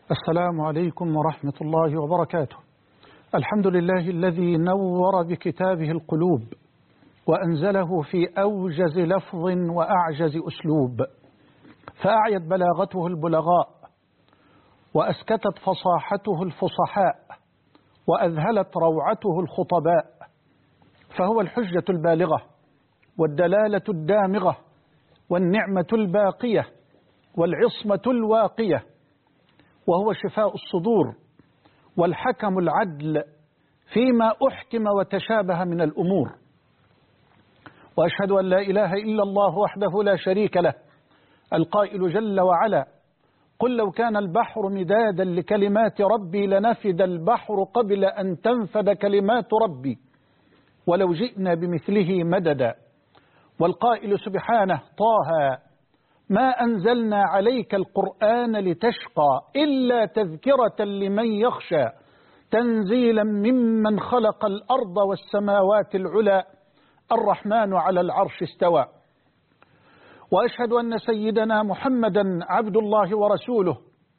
السلام عليكم ورحمة الله وبركاته. الحمد لله الذي نور بكتابه القلوب وأنزله في أوجز لفظ وأعجز أسلوب، فأعيت بلاغته البلغاء وأسكتت فصاحته الفصحاء وأذهلت روعته الخطباء، فهو الحجة البالغة والدلالة الدامغة والنعمة الباقية والعصمة الواقية، وهو شفاء الصدور والحكم العدل فيما أحكم وتشابه من الأمور. وأشهد أن لا إله إلا الله وحده لا شريك له، القائل جل وعلا: قل لو كان البحر مدادا لكلمات ربي لنفد البحر قبل أن تنفد كلمات ربي ولو جئنا بمثله مددا. والقائل سبحانه: طه ما أنزلنا عليك القرآن لتشقى إلا تذكرة لمن يخشى تنزيلا ممن خلق الأرض والسماوات العلى الرحمن على العرش استوى. وأشهد أن سيدنا محمدا عبد الله ورسوله،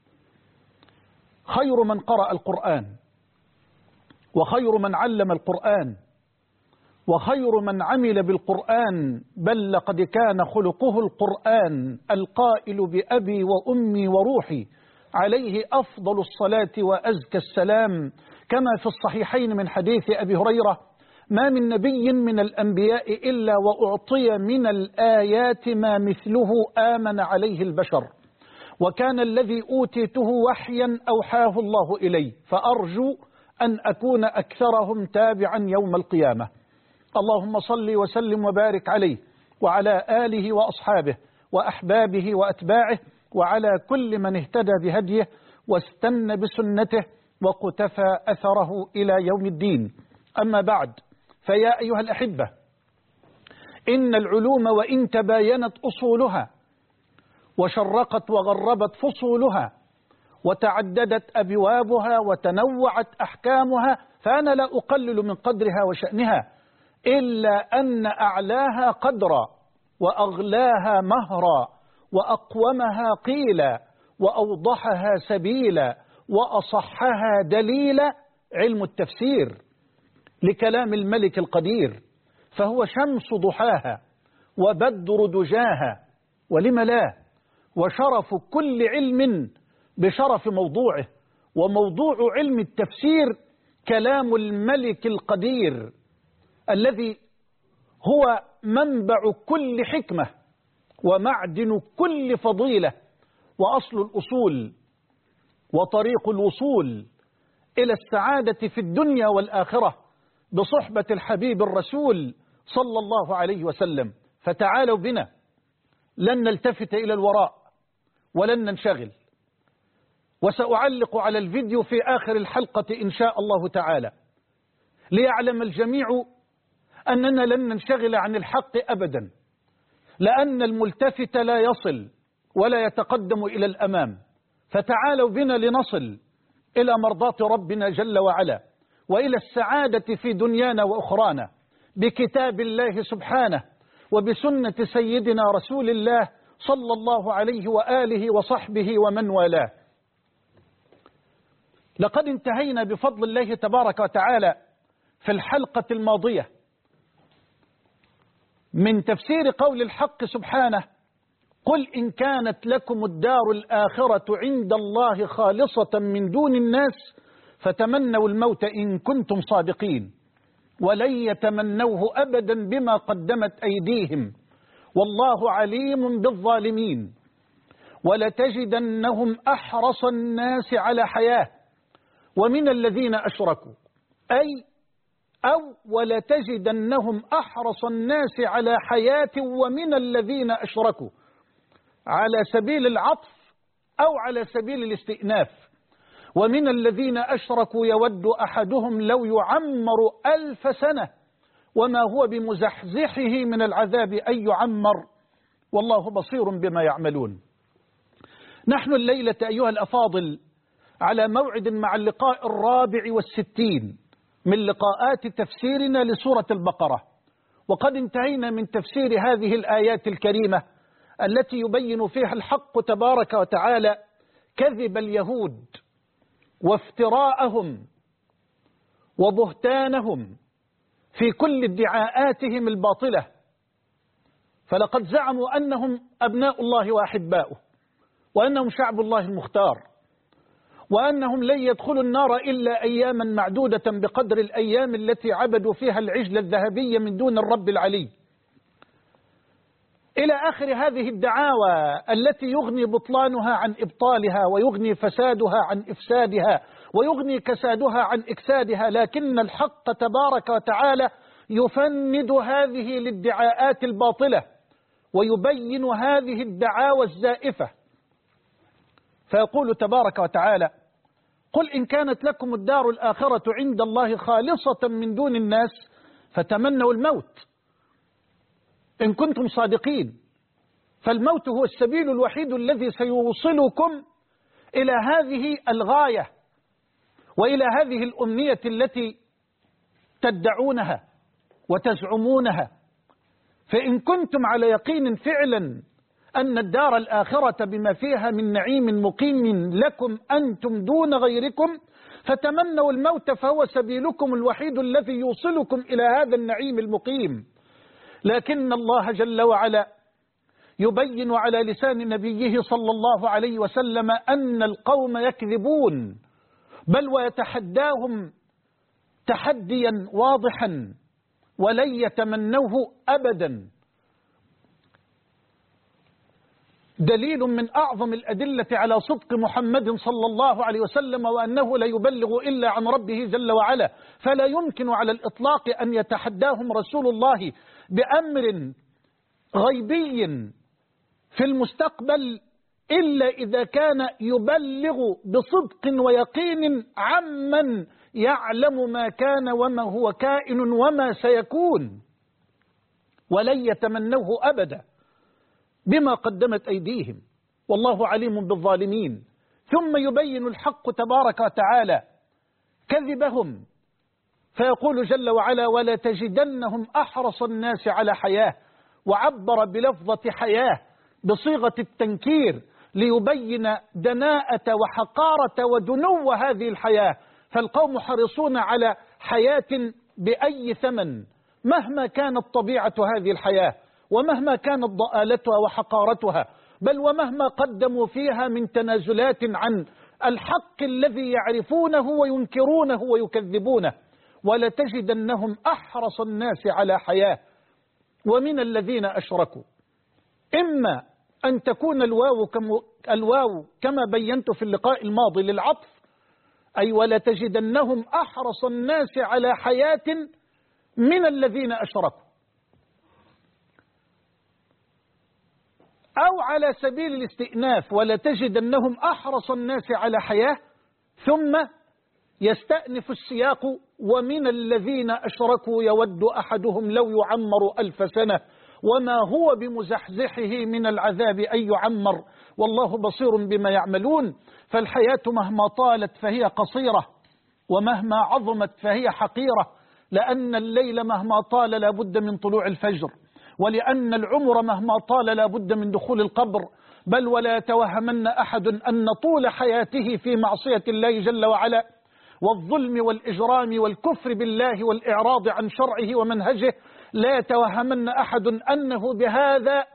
خير من قرأ القرآن وخير من علم القرآن وخير من عمل بالقرآن، بل لقد كان خلقه القرآن، القائل بأبي وأمي وروحي عليه أفضل الصلاة وأزكى السلام، كما في الصحيحين من حديث أبي هريرة: ما من نبي من الأنبياء إلا وأعطي من الآيات ما مثله آمن عليه البشر، وكان الذي أوتيته وحيا أوحاه الله إلي، فأرجو أن أكون أكثرهم تابعا يوم القيامة. اللهم صل وسلم وبارك عليه وعلى آله وأصحابه وأحبابه وأتباعه وعلى كل من اهتدى بهديه واستنى بسنته وقتفى أثره إلى يوم الدين. أما بعد، فيا أيها الأحبة، إن العلوم وإن تباينت أصولها وشرقت وغربت فصولها وتعددت أبوابها وتنوعت أحكامها، فأنا لا أقلل من قدرها وشأنها، إلا أن أعلاها قدرا وأغلاها مهرا وأقومها قيلا وأوضحها سبيلا وأصحها دليلا علم التفسير لكلام الملك القدير، فهو شمس ضحاها وبدر دجاها، ولم لا، وشرف كل علم بشرف موضوعه، وموضوع علم التفسير كلام الملك القدير الذي هو منبع كل حكمة ومعدن كل فضيلة وأصل الأصول وطريق الوصول إلى السعادة في الدنيا والآخرة بصحبة الحبيب الرسول صلى الله عليه وسلم. فتعالوا بنا، لن نلتفت إلى الوراء ولن ننشغل، وسأعلق على الفيديو في آخر الحلقة إن شاء الله تعالى، ليعلم الجميع أننا لن ننشغل عن الحق أبدا، لأن الملتفت لا يصل ولا يتقدم إلى الأمام. فتعالوا بنا لنصل إلى مرضاة ربنا جل وعلا وإلى السعادة في دنيانا وأخرانا بكتاب الله سبحانه وبسنة سيدنا رسول الله صلى الله عليه وآله وصحبه ومن والاه. لقد انتهينا بفضل الله تبارك وتعالى في الحلقة الماضية من تفسير قول الحق سبحانه: قل إن كانت لكم الدار الآخرة عند الله خالصة من دون الناس فتمنوا الموت إن كنتم صادقين ولن يتمنوه أبدا بما قدمت أيديهم والله عليم بالظالمين ولتجدنهم أحرص الناس على حياة ومن الذين أشركوا، ولتجدنهم أحرص الناس على حياة ومن الذين أشركوا، على سبيل العطف أو على سبيل الاستئناف. ومن الذين أشركوا يود أحدهم لو يعمر 1000 سنة وما هو بمزحزحه من العذاب أن يعمر والله بصير بما يعملون. نحن الليلة أيها الأفاضل على موعد مع اللقاء 64 من لقاءات تفسيرنا لسورة البقرة، وقد انتهينا من تفسير هذه الآيات الكريمة التي يبين فيها الحق تبارك وتعالى كذب اليهود وافتراءهم وبهتانهم في كل ادعاءاتهم الباطلة. فلقد زعموا أنهم أبناء الله وأحباؤه، وأنهم شعب الله المختار، وأنهم لن يدخلوا النار إلا أياما معدودة بقدر الأيام التي عبدوا فيها العجل الذهبي من دون الرب العلي، إلى آخر هذه الدعاوى التي يغني بطلانها عن إبطالها، ويغني فسادها عن إفسادها، ويغني كسادها عن إكسادها. لكن الحق تبارك وتعالى يفند هذه الادعاءات الباطلة ويبين هذه الدعاوى الزائفة، فيقول تبارك وتعالى: قل إن كانت لكم الدار الآخرة عند الله خالصة من دون الناس فتمنوا الموت إن كنتم صادقين. فالموت هو السبيل الوحيد الذي سيوصلكم إلى هذه الغاية وإلى هذه الأمنية التي تدعونها وتزعمونها. فإن كنتم على يقين فعلا أن الدار الآخرة بما فيها من نعيم مقيم لكم أنتم دون غيركم فتمنوا الموت، فهو سبيلكم الوحيد الذي يوصلكم إلى هذا النعيم المقيم. لكن الله جل وعلا يبين على لسان نبيه صلى الله عليه وسلم أن القوم يكذبون، بل ويتحداهم تحديا واضحا ولن يتمنوه أبدا. دليل من أعظم الأدلة على صدق محمد صلى الله عليه وسلم وأنه لا يبلغ إلا عن ربه جل وعلا، فلا يمكن على الإطلاق أن يتحداهم رسول الله بأمر غيبي في المستقبل إلا إذا كان يبلغ بصدق ويقين عمن يعلم ما كان وما هو كائن وما سيكون، ولن يتمنوه أبدا بما قدمت أيديهم، والله عليم بالظالمين. ثم يبين الحق تبارك وتعالى كذبهم فيقول جل وعلا: ولا تجدنهم أحرص الناس على حياة، وعبر بلفظة حياة بصيغة التنكير ليبين دناءة وحقارة ودنو هذه الحياة. فالقوم حريصون على حياة بأي ثمن مهما كانت طبيعة هذه الحياة، ومهما كانت ضآلتها وحقارتها، بل ومهما قدموا فيها من تنازلات عن الحق الذي يعرفونه وينكرونه ويكذبونه. ولتجدنهم أحرص الناس على حياة ومن الذين أشركوا. إما أن تكون الواو كما بينت في اللقاء الماضي للعطف، أي ولتجدنهم أحرص الناس على حياة من الذين أشركوا، أو على سبيل الاستئناف ولتجدنهم أحرص الناس على حياة، ثم يستأنف السياق: ومن الذين أشركوا يود أحدهم لو يعمر 1000 سنة وما هو بمزحزحه من العذاب أن يعمر والله بصير بما يعملون. فالحياة مهما طالت فهي قصيرة، ومهما عظمت فهي حقيرة، لأن الليل مهما طال لا بد من طلوع الفجر، ولأن العمر مهما طال لا بد من دخول القبر. بل ولا يتوهمن أحد أن طول حياته في معصية الله جل وعلا والظلم والإجرام والكفر بالله والإعراض عن شرعه ومنهجه، لا يتوهمن أحد أنه بهذا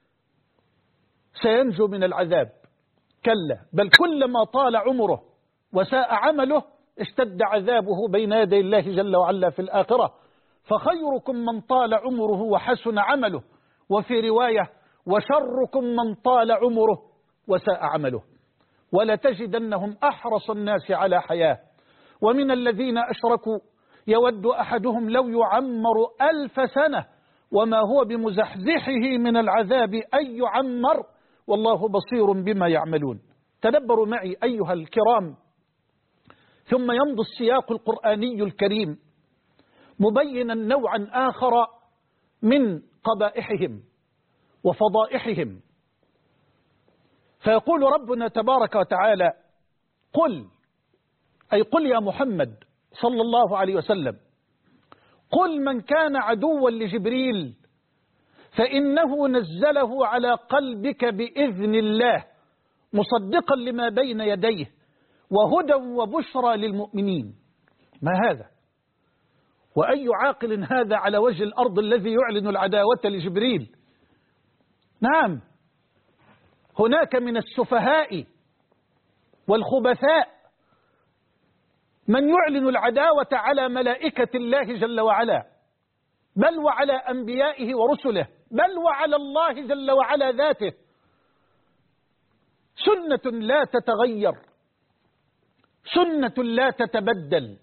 سينجو من العذاب، كلا، بل كلما طال عمره وساء عمله اشتد عذابه بين يدي الله جل وعلا في الآخرة. فخيركم من طال عمره وحسن عمله، وفي رواية: وشركم من طال عمره وساء عمله. ولتجدنهم أحرص الناس على حياة ومن الذين أشركوا يود أحدهم لو يعمر 1000 سنة وما هو بمزحزحه من العذاب أن يعمر والله بصير بما يعملون. تدبروا معي أيها الكرام. ثم يمضي السياق القرآني الكريم مبينا نوعا آخر من قبائحهم وفضائحهم، فيقول ربنا تبارك وتعالى: قل، أي قل يا محمد صلى الله عليه وسلم، قل من كان عدوا لجبريل فإنه نزله على قلبك بإذن الله مصدقا لما بين يديه وهدى وبشرى للمؤمنين. ما هذا؟ وأي عاقل هذا على وجه الأرض الذي يعلن العداوة لجبريل؟ نعم، هناك من السفهاء والخبثاء من يعلن العداوة على ملائكة الله جل وعلا، بل وعلى أنبيائه ورسله، بل وعلى الله جل وعلا ذاته. سنة لا تتغير، سنة لا تتبدل.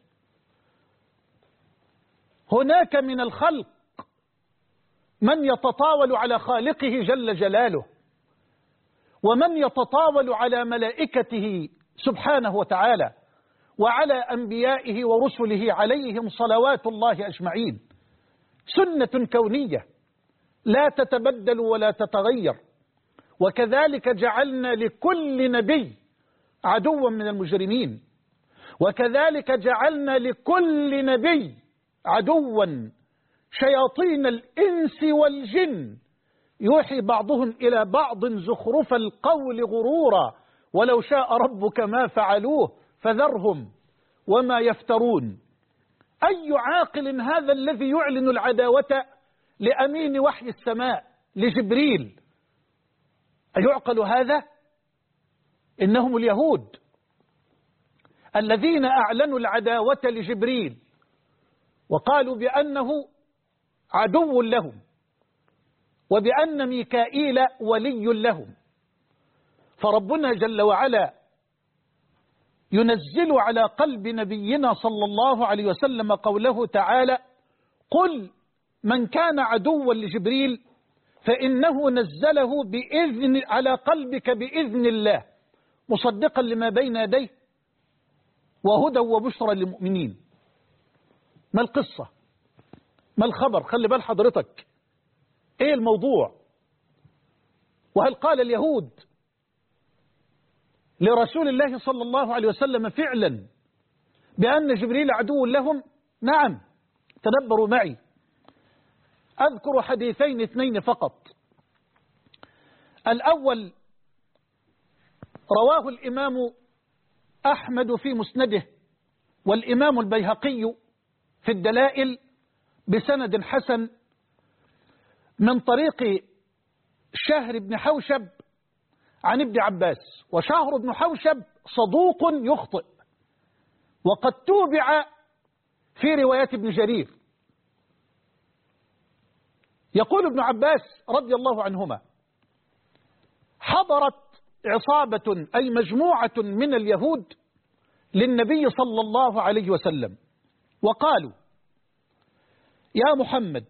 هناك من الخلق من يتطاول على خالقه جل جلاله، ومن يتطاول على ملائكته سبحانه وتعالى، وعلى أنبيائه ورسله عليهم صلوات الله أجمعين. سنة كونية لا تتبدل ولا تتغير. وكذلك جعلنا لكل نبي عدوا من المجرمين، وكذلك جعلنا لكل نبي عدوا شياطين الإنس والجن يوحي بعضهم إلى بعض زخرف القول غرورا ولو شاء ربك ما فعلوه فذرهم وما يفترون. أي عاقل هذا الذي يعلن العداوة لأمين وحي السماء لجبريل؟ أيعقل هذا؟ إنهم اليهود الذين أعلنوا العداوة لجبريل وقالوا بأنه عدو لهم، وبأن ميكائيل ولي لهم. فربنا جل وعلا ينزل على قلب نبينا صلى الله عليه وسلم قوله تعالى: قل من كان عدوا لجبريل فإنه نزله على قلبك بإذن الله مصدقا لما بين يديه وهدى وبشرى للمؤمنين. ما القصة؟ ما الخبر؟ خلي بال حضرتك، ايه الموضوع؟ وهل قال اليهود لرسول الله صلى الله عليه وسلم فعلا بأن جبريل عدو لهم؟ نعم. تدبروا معي، أذكر حديثين اثنين فقط. الأول رواه الإمام أحمد في مسنده، والإمام البيهقي في الدلائل بسند حسن من طريق شهر بن حوشب عن ابن عباس. وشهر بن حوشب صدوق يخطئ، وقد توبع في رواية ابن جرير. يقول ابن عباس رضي الله عنهما: حضرت عصابة أي مجموعة من اليهود للنبي صلى الله عليه وسلم وقالوا: يا محمد،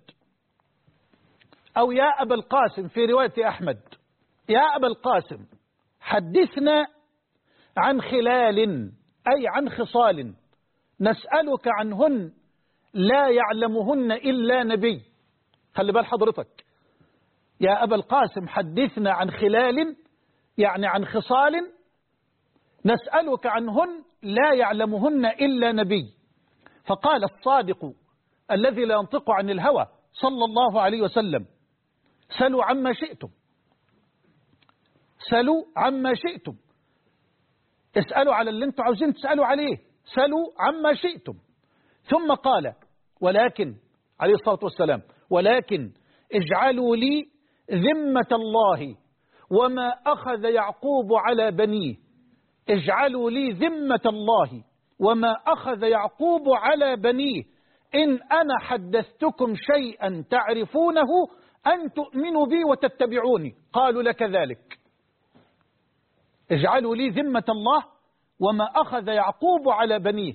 أو يا أبا القاسم في رواية أحمد، يا أبا القاسم حدثنا عن خلال أي عن خصال نسألك عنهن لا يعلمهن إلا نبي. خلي بال حضرتك، يا أبا القاسم حدثنا عن خلال يعني عن خصال نسألك عنهن لا يعلمهن إلا نبي. فقال الصادق الذي لا ينطق عن الهوى صلى الله عليه وسلم: سلوا عما شئتم، سلوا عما شئتم، اسألوا على اللي انتم عاوزين تسألوا عليه، سلوا عما شئتم. ثم قال: ولكن عليه الصلاة والسلام: ولكن اجعلوا لي ذمة الله وما أخذ يعقوب على بنيه، اجعلوا لي ذمة الله وما أخذ يعقوب على بنيه، إن أنا حدثتكم شيئا تعرفونه أن تؤمنوا بي وتتبعوني. قالوا: لك ذلك. اجعلوا لي ذمة الله وما أخذ يعقوب على بنيه،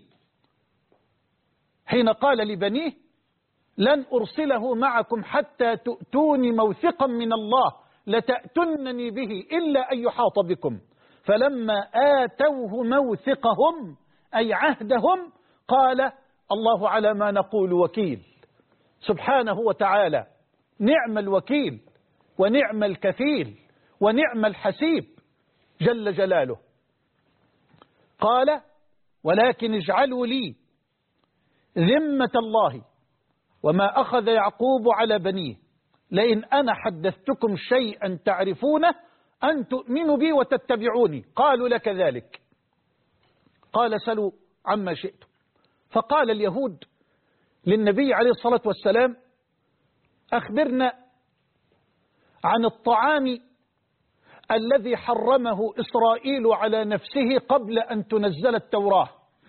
حين قال لبنيه: لن أرسله معكم حتى تؤتوني موثقا من الله لتأتنني به إلا أن يحاط بكم. فلما آتوه موثقهم أي عهدهم قال: الله على ما نقول وكيل. سبحانه وتعالى، نعم الوكيل ونعم الكفيل ونعم الحسيب جل جلاله. قال: ولكن اجعلوا لي ذمة الله وما أخذ يعقوب على بنيه، لئن أنا حدثتكم شيئا تعرفونه أن تؤمنوا بي وتتبعوني. قالوا لك ذلك. قال سلوا عما شئتم. فقال اليهود للنبي عليه الصلاة والسلام أخبرنا عن الطعام الذي حرمه إسرائيل على نفسه قبل أن تنزل التوراة.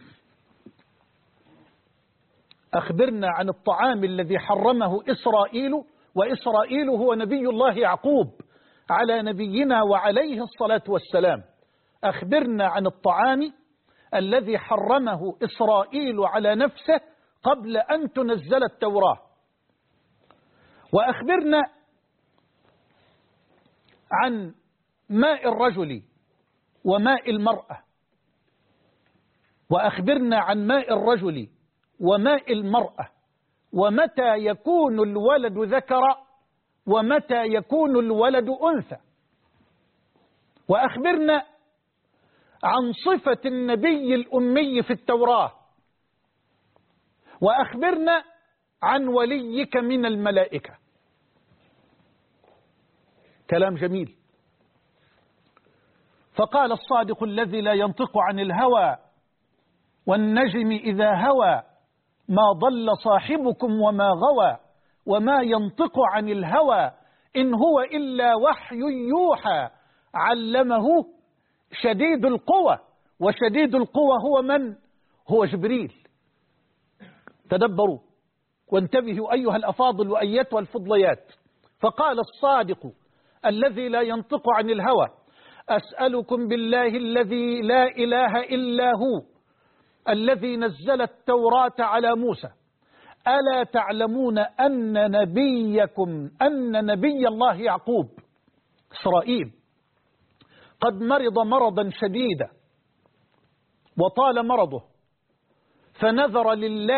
أخبرنا عن الطعام الذي حرمه إسرائيل، وإسرائيل هو نبي الله يعقوب على نبينا وعليه الصلاة والسلام. أخبرنا عن الطعام الذي حرمه إسرائيل على نفسه قبل أن تنزل التوراة، وأخبرنا عن ماء الرجل وماء المرأة، وأخبرنا عن ماء الرجل وماء المرأة، ومتى يكون الولد ذكرا ومتى يكون الولد أنثى. وأخبرنا عن صفة النبي الأمي في التوراة، وأخبرنا عن وليك من الملائكة. كلام جميل. فقال الصادق الذي لا ينطق عن الهوى والنجم إذا هوى ما ضل صاحبكم وما غوى وما ينطق عن الهوى إن هو إلا وحي يوحى علمه شديد القوى. وشديد القوى هو من؟ هو جبريل. تدبروا وانتبهوا أيها الأفاضل وأيتها الفضليات. فقال الصادق الذي لا ينطق عن الهوى أسألكم بالله الذي لا إله إلا هو الذي نزل التوراة على موسى ألا تعلمون أن نبي الله يعقوب إسرائيل قد مرض مرضا شديدا وطال مرضه فنذر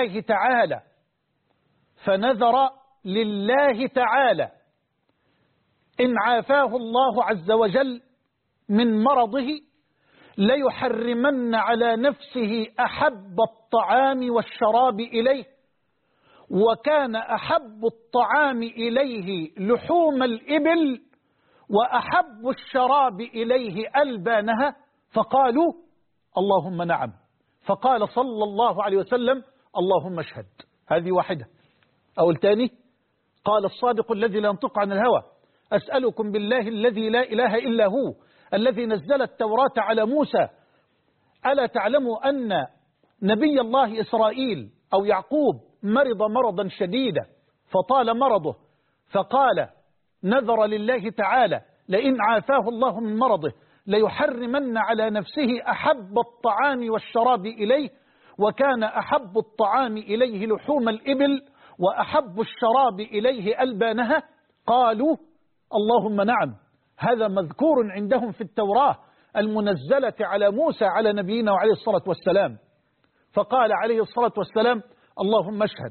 لله تعالى إن عافاه الله عز وجل من مرضه ليحرمن على نفسه أحب الطعام والشراب إليه، وكان أحب الطعام إليه لحوم الإبل وأحب الشراب إليه ألبانها. فقالوا اللهم نعم. فقال صلى الله عليه وسلم اللهم اشهد. هذه واحدة. أو الثاني قال الصادق الذي لا ينطق عن الهوى أسألكم بالله الذي لا إله إلا هو الذي نزل التوراة على موسى ألا تعلموا أن نبي الله إسرائيل أو يعقوب مرض مرضا شديدا فطال مرضه، فقال نذر لله تعالى لئن عافاه الله من مرضه ليحرمن على نفسه أحب الطعام والشراب إليه، وكان أحب الطعام إليه لحوم الإبل وأحب الشراب إليه ألبانها. قالوا اللهم نعم. هذا مذكور عندهم في التوراة المنزلة على موسى على نبينا وعليه الصلاة والسلام. فقال عليه الصلاة والسلام اللهم اشهد.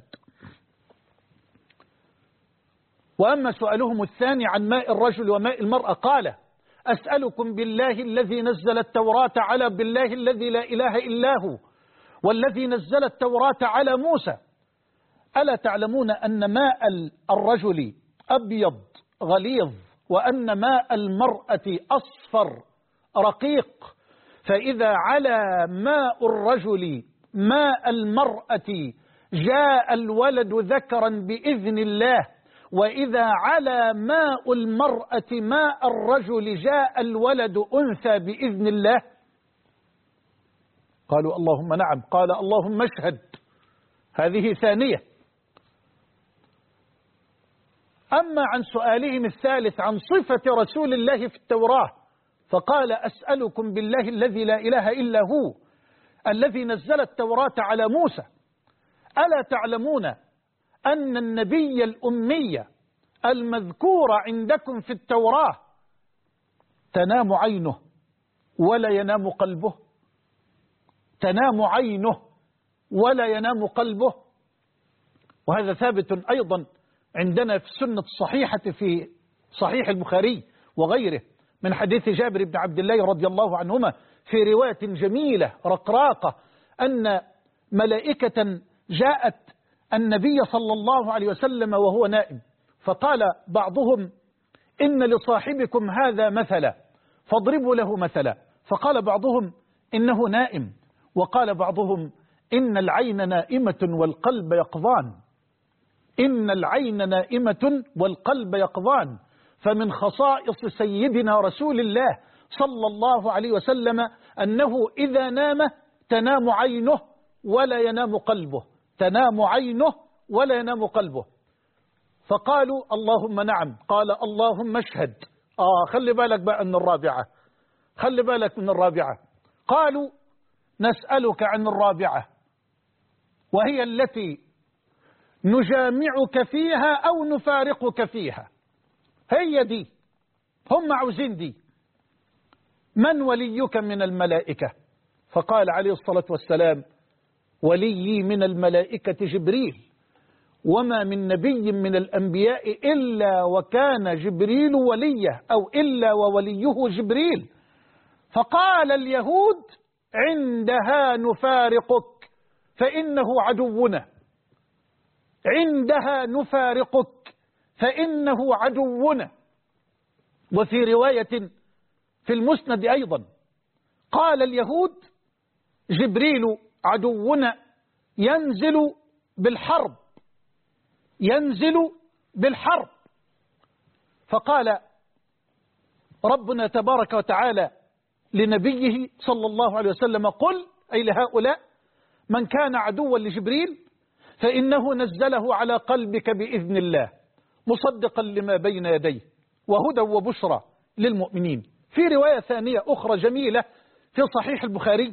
وأما سؤالهم الثاني عن ماء الرجل وماء المرأة قال أسألكم بالله الذي نزل التوراة على بالله الذي لا إله إلا هو والذي نزل التوراة على موسى ألا تعلمون أن ماء الرجل أبيض غليظ وأن ماء المرأة أصفر رقيق، فإذا على ماء الرجل ماء المرأة جاء الولد ذكرا بإذن الله، وإذا على ماء المرأة ماء الرجل جاء الولد أنثى بإذن الله. قالوا اللهم نعم. قال اللهم اشهد. هذه ثانية. أما عن سؤالهم الثالث عن صفة رسول الله في التوراة فقال أسألكم بالله الذي لا إله إلا هو الذي نزل التوراة على موسى ألا تعلمون أن النبي الأمي المذكور عندكم في التوراة تنام عينه ولا ينام قلبه؟ تنام عينه ولا ينام قلبه. وهذا ثابت أيضا عندنا في السنة الصحيحة في صحيح البخاري وغيره من حديث جابر بن عبد الله رضي الله عنهما في رواية جميلة رقراقة أن ملائكة جاءت النبي صلى الله عليه وسلم وهو نائم، فقال بعضهم إن لصاحبكم هذا مثلا فاضربوا له مثلا. فقال بعضهم إنه نائم، وقال بعضهم إن العين نائمة والقلب يقظان، إن العين نائمة والقلب يقظان. فمن خصائص سيدنا رسول الله صلى الله عليه وسلم أنه إذا نام تنام عينه ولا ينام قلبه، تنام عينه ولا ينام قلبه. فقالوا اللهم نعم. قال اللهم اشهد. خلي بالك بقى من الرابعة، خلي بالك من الرابعة. قالوا نسألك عن الرابعة، وهي التي نجامعك فيها أو نفارقك فيها. هي دي، هم عاوزين دي. من وليك من الملائكة؟ فقال عليه الصلاة والسلام وليي من الملائكة جبريل، وما من نبي من الأنبياء إلا وكان جبريل وليه، أو إلا ووليه جبريل. فقال اليهود عندها نفارقك فإنه عدونا، عندها نفارقك فإنه عدونا. وفي رواية في المسند أيضا قال اليهود جبريل عدونا ينزل بالحرب، ينزل بالحرب. فقال ربنا تبارك وتعالى لنبيه صلى الله عليه وسلم قل، أي لهؤلاء، من كان عدوا لجبريل فإنه نزله على قلبك بإذن الله مصدقا لما بين يديه وهدى وبشرى للمؤمنين. في رواية ثانية أخرى جميلة في صحيح البخاري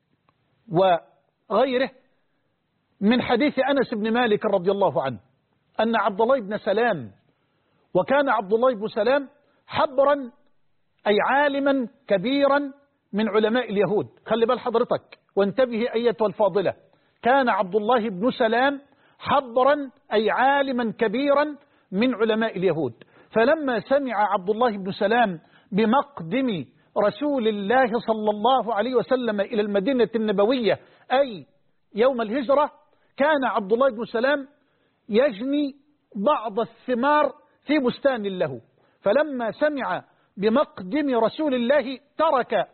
وغيره من حديث أنس بن مالك رضي الله عنه أن عبد الله بن سلام، وكان عبد الله بن سلام حبرا أي عالما كبيرا من علماء اليهود. خلي بال حضرتك وانتبه أيتها الفاضلة، كان عبد الله بن سلام حبرا أي عالما كبيرا من علماء اليهود. فلما سمع عبد الله بن سلام بمقدم رسول الله صلى الله عليه وسلم إلى المدينة النبوية أي يوم الهجرة، كان عبد الله بن سلام يجني بعض الثمار في بستان له. فلما سمع بمقدم رسول الله ترك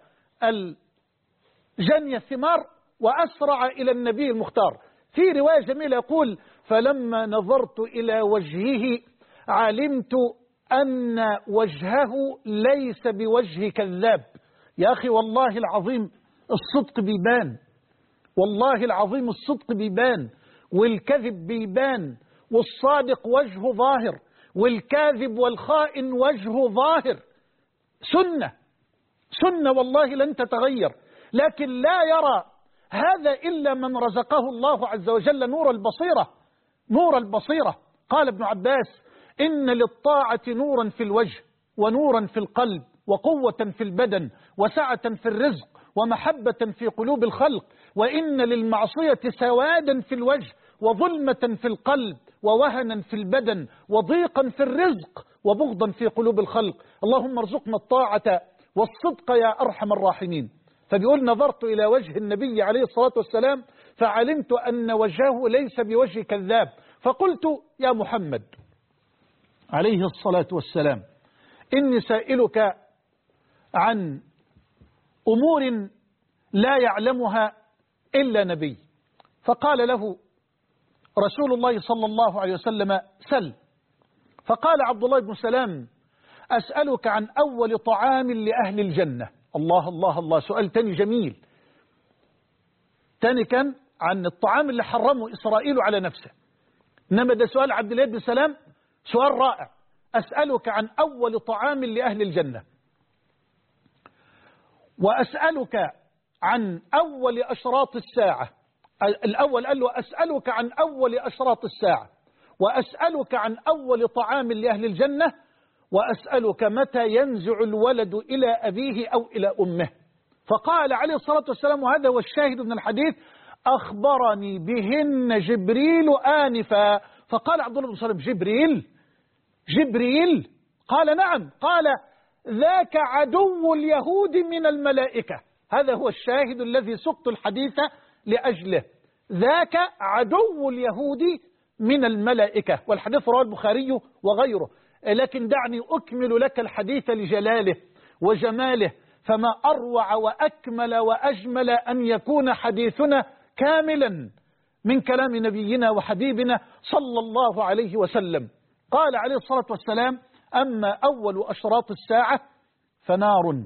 جني الثمار وأسرع إلى النبي المختار. في رواية جميلة يقول فلما نظرت إلى وجهه علمت أن وجهه ليس بوجه كذاب. يا أخي والله العظيم الصدق بيبان، والله العظيم الصدق بيبان، والكذب بيبان، والصادق وجهه ظاهر، والكاذب والخائن وجهه ظاهر. سنة، سنة والله لن تتغير. لكن لا يرى هذا إلا من رزقه الله عز وجل نور البصيرة، نور البصيرة. قال ابن عباس إن للطاعة نورا في الوجه ونورا في القلب وقوة في البدن وسعة في الرزق ومحبة في قلوب الخلق، وإن للمعصية سوادا في الوجه وظلمة في القلب ووهنا في البدن وضيقا في الرزق وبغضا في قلوب الخلق. اللهم ارزقنا الطاعة والصدق يا أرحم الراحمين. فبيقول نظرت إلى وجه النبي عليه الصلاة والسلام فعلمت أن وجهه ليس بوجه كذاب، فقلت يا محمد عليه الصلاة والسلام إني سائلك عن أمور لا يعلمها إلا نبي. فقال له رسول الله صلى الله عليه وسلم سل. فقال عبد الله بن سلام أسألك عن أول طعام لأهل الجنة. الله الله الله، سؤال تاني جميل. تاني كان عن الطعام اللي حرمه إسرائيل على نفسه، إنما ده سؤال عبد الله بن سلام سؤال رائع. أسألك عن أول طعام لأهل الجنة، وأسألك عن أول أشراط الساعة. الأول قال له أسألك عن أول أشراط الساعة، وأسألك عن أول طعام لأهل الجنة، وأسألك متى ينزع الولد إلى أبيه أو إلى أمه. فقال عليه الصلاة والسلام وهذا هو الشاهد من الحديث أخبرني بهن جبريل آنفا. فقال عبد الله بن سلام جبريل؟ جبريل؟ قال نعم. قال ذاك عدو اليهود من الملائكة. هذا هو الشاهد الذي سقت الحديث لأجله، ذاك عدو اليهود من الملائكة. والحديث رواه البخاري وغيره. لكن دعني أكمل لك الحديث لجلاله وجماله، فما أروع وأكمل وأجمل أن يكون حديثنا كاملا من كلام نبينا وحبيبنا صلى الله عليه وسلم. قال عليه الصلاة والسلام: أما أول أشراط الساعة فنار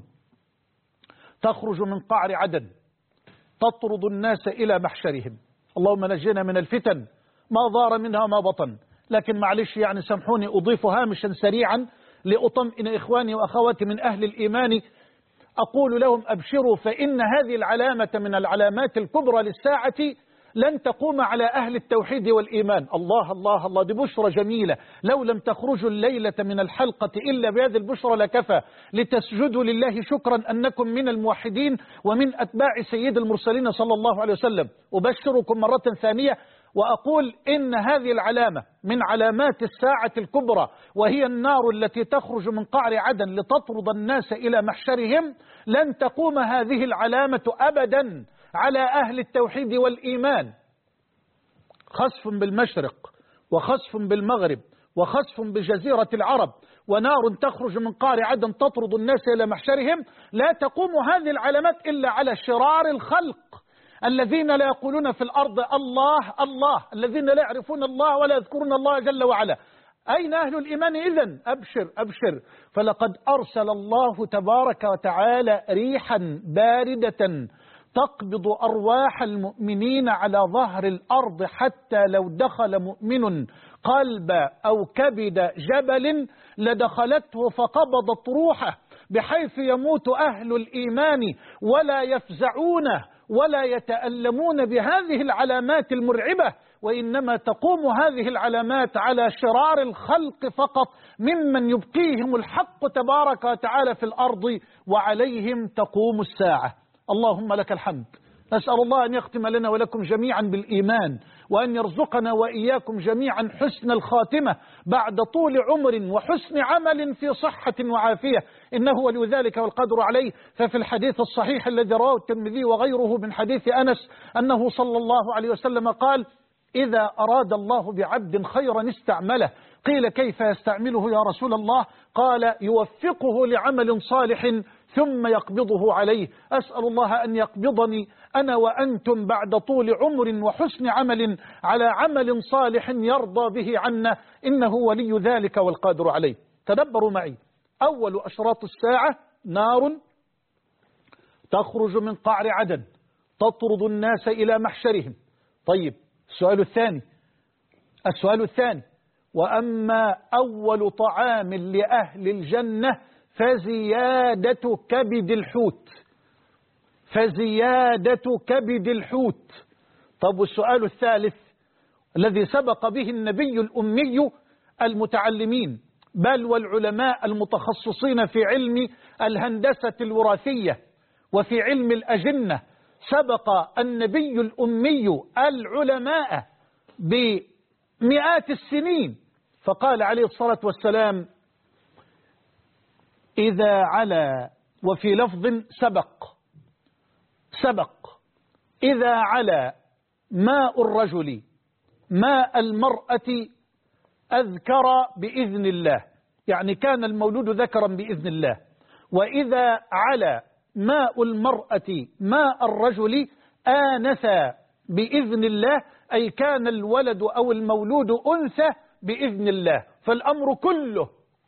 تخرج من قعر عدن تطرد الناس إلى محشرهم. اللهم نجينا من الفتن ما ظهر منها ما بطن. لكن معلش يعني سامحوني أضيف هامشا سريعا لأطمئن إخواني وأخواتي من أهل الإيمان، أقول لهم: أبشروا، فإن هذه العلامة من العلامات الكبرى للساعة لن تقوم على أهل التوحيد والإيمان. الله الله الله، دي بشرى جميلة. لو لم تخرجوا الليلة من الحلقة إلا بهذه البشرى لكفى لتسجدوا لله شكرا أنكم من الموحدين ومن أتباع سيد المرسلين صلى الله عليه وسلم. أبشركم مرة ثانية وأقول إن هذه العلامة من علامات الساعة الكبرى، وهي النار التي تخرج من قعر عدن لتطرد الناس إلى محشرهم. لن تقوم هذه العلامة أبدا على أهل التوحيد والإيمان. خسف بالمشرق وخسف بالمغرب وخسف بجزيرة العرب ونار تخرج من قعر عدن تطرد الناس إلى محشرهم. لا تقوم هذه العلامات إلا على شرار الخلق الذين لا يقولون في الأرض الله الله، الذين لا يعرفون الله ولا يذكرون الله جل وعلا. أين أهل الإيمان إذن؟ أبشر أبشر، فلقد أرسل الله تبارك وتعالى ريحا باردة تقبض أرواح المؤمنين على ظهر الأرض، حتى لو دخل مؤمن قلب أو كبد جبل لدخلته فقبضت روحه، بحيث يموت أهل الإيمان ولا يفزعون ولا يتألمون بهذه العلامات المرعبة، وإنما تقوم هذه العلامات على شرار الخلق فقط ممن يبقيهم الحق تبارك وتعالى في الأرض، وعليهم تقوم الساعة. اللهم لك الحمد. نسأل الله أن يختم لنا ولكم جميعا بالإيمان، وأن يرزقنا وإياكم جميعا حسن الخاتمة بعد طول عمر وحسن عمل في صحة وعافية، إنه ولي ذلك والقدر عليه. ففي الحديث الصحيح الذي رواه الترمذي وغيره من حديث أنس أنه صلى الله عليه وسلم قال: إذا أراد الله بعبد خيرا استعمله. قيل: كيف يستعمله يا رسول الله؟ قال: يوفقه لعمل صالح ثم يقبضه عليه. أسأل الله أن يقبضني أنا وأنتم بعد طول عمر وحسن عمل على عمل صالح يرضى به عنا، إنه ولي ذلك والقادر عليه. تدبروا معي: أول أشراط الساعة نار تخرج من قعر عدن تطرد الناس إلى محشرهم. طيب، السؤال الثاني: وأما أول طعام لأهل الجنة فزيادة كبد الحوت. فزيادة كبد الحوت. طب والسؤال الثالث الذي سبق به النبي الأمي المتعلمين بل والعلماء المتخصصين في علم الهندسة الوراثية وفي علم الأجنة، سبق النبي الأمي العلماء بمئات السنين، فقال عليه الصلاة والسلام: إذا علا، وفي لفظ سبق إذا علا ماء الرجل ماء المرأة أذكر بإذن الله، يعني كان المولود ذكرا بإذن الله. وإذا علا ماء المرأة ماء الرجل آنث بإذن الله، أي كان الولد أو المولود أنثى بإذن الله. فالأمر كله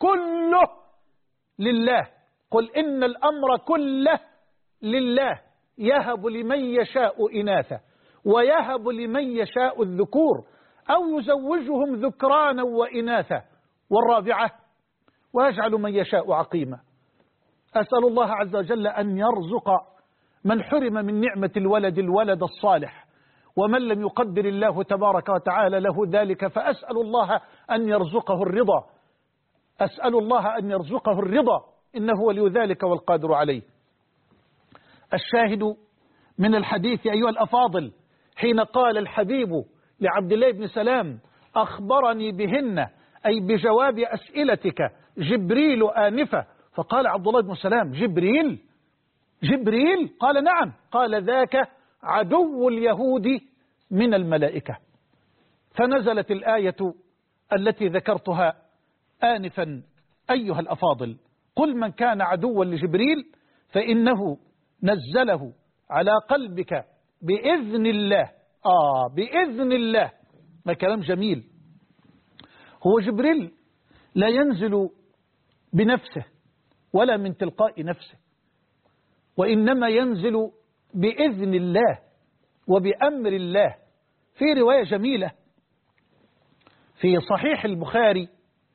لله. قل إن الأمر كله لله، يهب لمن يشاء إناثا ويهب لمن يشاء الذكور أو يزوجهم ذكرانا وإناثا. والرابعة: ويجعل من يشاء عقيما. أسأل الله عز وجل أن يرزق من حرم من نعمة الولد الصالح، ومن لم يقدر الله تبارك وتعالى له ذلك فأسأل الله أن يرزقه الرضا. أسأل الله أن يرزقه الرضا، إنه ولي ذلك والقادر عليه. الشاهد من الحديث أيها الأفاضل حين قال الحبيب لعبد الله بن سلام: أخبرني بهن، أي بجواب أسئلتك، جبريل آنفة. فقال عبد الله بن سلام: جبريل؟ قال: نعم. قال: ذاك عدو اليهود من الملائكة. فنزلت الآية التي ذكرتها آنفا أيها الأفاضل. قل من كان عدوا لجبريل فإنه نزله على قلبك بإذن الله. بإذن الله، ما كلام جميل. هو جبريل لا ينزل بنفسه ولا من تلقاء نفسه، وإنما ينزل بإذن الله وبأمر الله. في رواية جميلة في صحيح البخاري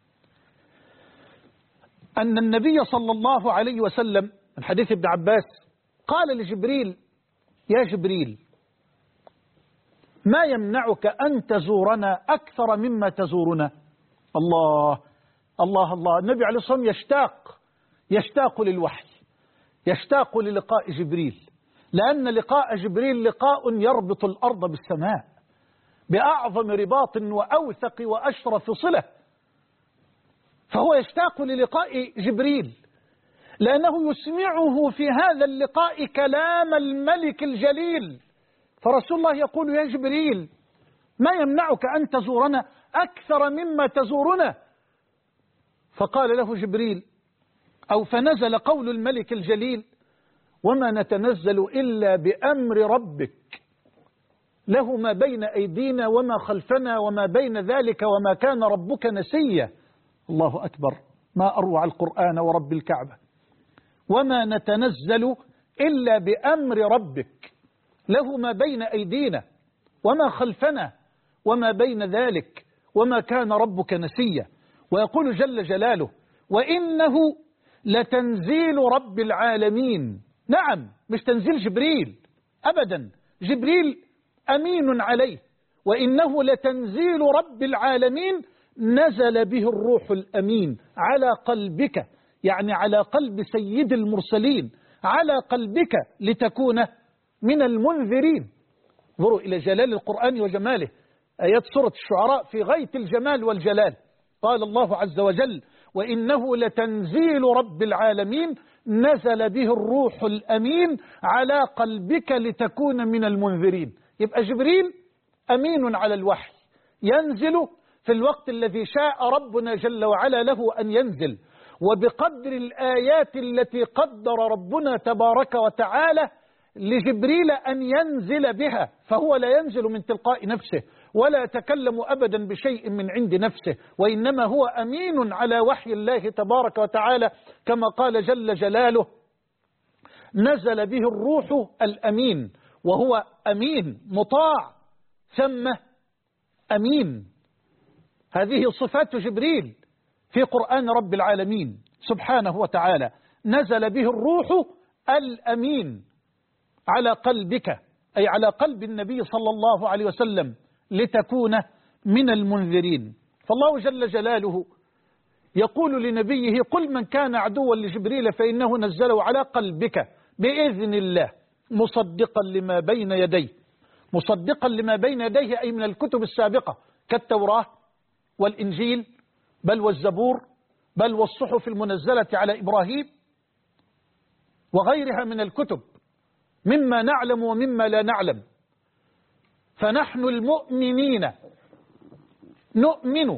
أن النبي صلى الله عليه وسلم من حديث ابن عباس قال لجبريل: يا جبريل، ما يمنعك أن تزورنا أكثر مما تزورنا؟ الله الله الله. النبي عليه الصلاة والسلام يشتاق للوحي، يشتاق للقاء جبريل، لأن لقاء جبريل لقاء يربط الأرض بالسماء بأعظم رباط وأوثق وأشرف صلة. فهو يشتاق للقاء جبريل لأنه يسمعه في هذا اللقاء كلام الملك الجليل. فرسول الله يقول: يا جبريل، ما يمنعك أن تزورنا أكثر مما تزورنا؟ فقال له جبريل، أو فنزل قول الملك الجليل: وما نتنزل إلا بأمر ربك، له ما بين أيدينا وما خلفنا وما بين ذلك وما كان ربك نسيا. الله أكبر، ما أروع القرآن ورب الكعبة. وما نتنزل إلا بأمر ربك، له ما بين أيدينا وما خلفنا وما بين ذلك وما كان ربك نسيا. ويقول جل جلاله: وإنه لتنزيل رب العالمين. نعم، مش تنزيل جبريل أبدا، جبريل أمين عليه، وإنه لتنزيل رب العالمين نزل به الروح الأمين على قلبك، يعني على قلب سيد المرسلين، على قلبك لتكون من المنذرين. انظروا إلى جلال القرآن وجماله. آيات سورة الشعراء في غاية الجمال والجلال. قال الله عز وجل: وإنه لتنزيل رب العالمين نزل به الروح الأمين على قلبك لتكون من المنذرين. يبقى جبريل أمين على الوحي، ينزل في الوقت الذي شاء ربنا جل وعلا له أن ينزل، وبقدر الآيات التي قدر ربنا تبارك وتعالى لجبريل أن ينزل بها. فهو لا ينزل من تلقاء نفسه ولا يتكلم أبدا بشيء من عند نفسه، وإنما هو أمين على وحي الله تبارك وتعالى، كما قال جل جلاله: نزل به الروح الأمين. وهو أمين مطاع ثم أمين. هذه صفات جبريل في قرآن رب العالمين سبحانه وتعالى. نزل به الروح الأمين على قلبك، أي على قلب النبي صلى الله عليه وسلم، لتكون من المنذرين. فالله جل جلاله يقول لنبيه: قل من كان عدوا لجبريل فإنه نزله على قلبك بإذن الله مصدقا لما بين يديه. مصدقا لما بين يديه أي من الكتب السابقة كالتوراة والإنجيل، بل والزبور، بل والصحف المنزلة على إبراهيم وغيرها من الكتب، مما نعلم ومما لا نعلم. فنحن المؤمنين نؤمن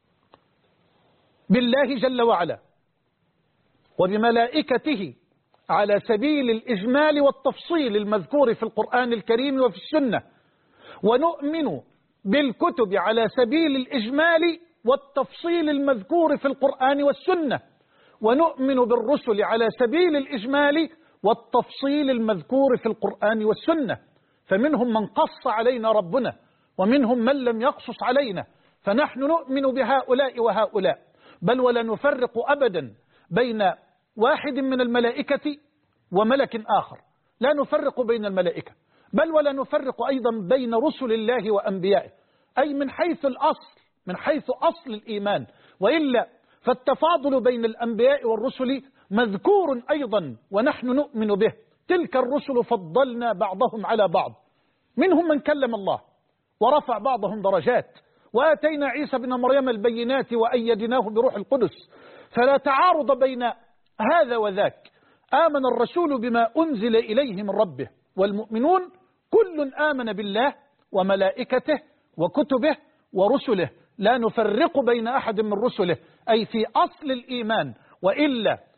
بالله جل وعلا وبملائكته على سبيل الإجمال والتفصيل المذكور في القرآن الكريم وفي السنة، ونؤمن بالكتب على سبيل الإجمال والتفصيل المذكور في القرآن والسنة، ونؤمن بالرسل على سبيل الإجمال والتفصيل المذكور في القرآن والسنة. فمنهم من قص علينا ربنا ومنهم من لم يقصص علينا، فنحن نؤمن بهؤلاء وهؤلاء، بل ولا نفرق أبدا بين واحد من الملائكة وملك آخر، لا نفرق بين الملائكة، بل ولا نفرق أيضا بين رسل الله وأنبيائه، أي من حيث الأصل، من حيث أصل الإيمان. وإلا فالتفاضل بين الأنبياء والرسل مذكور أيضا ونحن نؤمن به. تلك الرسل فضلنا بعضهم على بعض، منهم من كلم الله ورفع بعضهم درجات، وآتينا عيسى بن مريم البينات وأيدناه بروح القدس. فلا تعارض بين هذا وذاك. آمن الرسول بما أنزل إليه من ربه، والمؤمنون كل آمن بالله وملائكته وكتبه ورسله، لا نفرق بين أحد من رسله، أي في أصل الإيمان. وإلا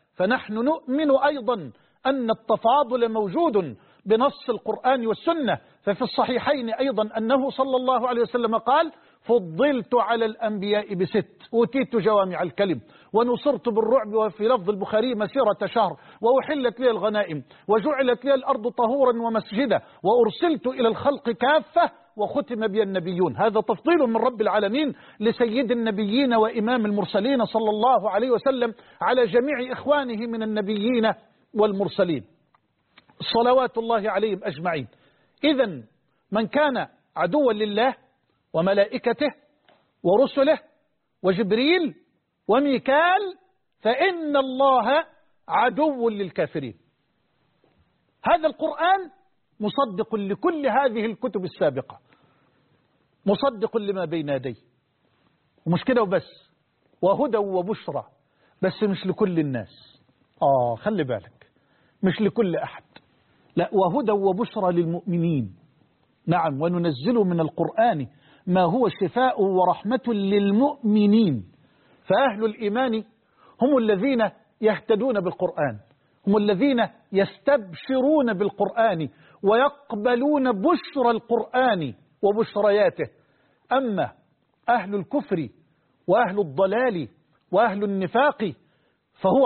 فنحن نؤمن أيضا أن التفاضل موجود بنص القرآن والسنة. ففي الصحيحين أيضا أنه صلى الله عليه وسلم قال: فضلت على الأنبياء ب6، أوتيت جوامع الكلم، ونصرت بالرعب، وفي لفظ البخاري مسيرة شهر، وأحلت لي الغنائم، وجعلت لي الأرض طهورا ومسجدا، وأرسلت إلى الخلق كافة، وختم بي النبيون. هذا تفضيل من رب العالمين لسيد النبيين وإمام المرسلين صلى الله عليه وسلم على جميع إخوانه من النبيين والمرسلين صلوات الله عليهم أجمعين. إذن من كان عدوا لله وملائكته ورسله وجبريل وميكال فإن الله عدو للكافرين. هذا القرآن مصدق لكل هذه الكتب السابقة، مصدق لما بين يديه، ومش كده وبس، وهدى وبشرى، بس مش لكل الناس. خلي بالك، مش لكل أحد، لا، وهدى وبشرى للمؤمنين. نعم، وننزل من القرآن ما هو شفاء ورحمة للمؤمنين. فأهل الإيمان هم الذين يهتدون بالقرآن، هم الذين يستبشرون بالقرآن ويقبلون بشرى القرآن وبشرياته. أما أهل الكفر وأهل الضلال وأهل النفاق فهو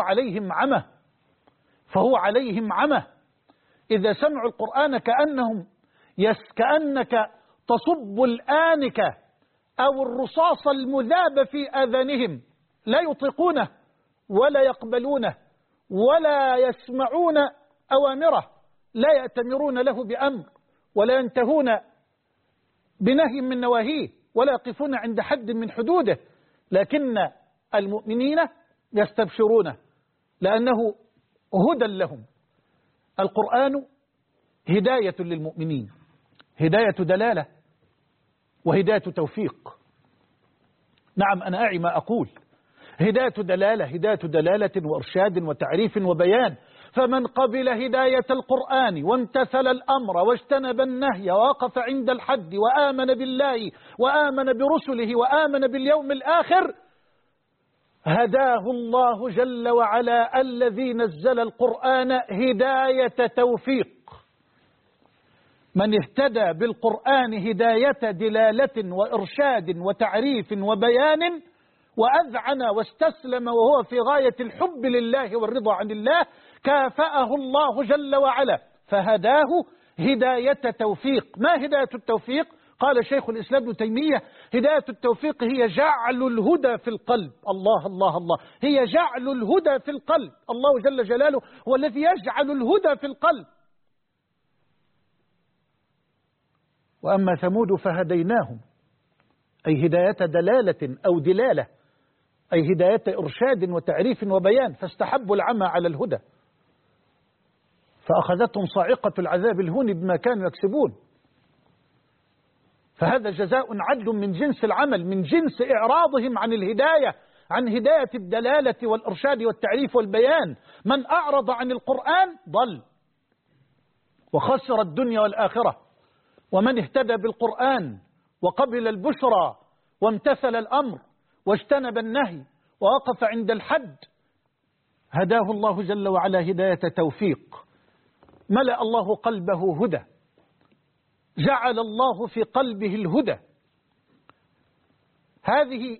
عليهم عمى، إذا سمعوا القرآن كأنك تصب الآنك أو الرصاص المذاب في آذانهم، لا يطيقونه ولا يقبلونه ولا يسمعون أوامره، لا يأتمرون له بأمر ولا ينتهون بنهي من نواهيه ولا يقفون عند حد من حدوده. لكن المؤمنين يستبشرون لأنه هدى لهم. القرآن هداية للمؤمنين، هداية دلالة وهداية توفيق. نعم، أنا أعي ما أقول، هداية دلالة وإرشاد وتعريف وبيان. فمن قبل هداية القرآن وامتثل الأمر واجتنب النهي ووقف عند الحد وآمن بالله وآمن برسله وآمن باليوم الآخر، هداه الله جل وعلا الذي نزل القرآن هداية توفيق. من اهتدى بالقرآن هداية دلالة وإرشاد وتعريف وبيان وأذعن واستسلم وهو في غاية الحب لله والرضا عن الله، كافأه الله جل وعلا فهداه هداية توفيق. ما هداية التوفيق؟ قال شيخ الإسلام ابن تيمية: هداية التوفيق هي جعل الهدى في القلب. الله الله الله، هي جعل الهدى في القلب. الله جل جلاله هو الذي يجعل الهدى في القلب. وأما ثمود فهديناهم، أي هداية دلالة أو دلالة، أي هداية إرشاد وتعريف وبيان، فاستحبوا العمى على الهدى فأخذتهم صاعقة العذاب الهون بما كانوا يكسبون. فهذا جزاء عدل من جنس العمل، من جنس إعراضهم عن الهداية، عن هداية الدلالة والإرشاد والتعريف والبيان. من أعرض عن القرآن ضل وخسر الدنيا والآخرة، ومن اهتدى بالقرآن وقبل البشرى وامتثل الأمر واجتنب النهي ووقف عند الحد، هداه الله جل وعلا هداية توفيق. ملأ الله قلبه هدى، جعل الله في قلبه الهدى. هذه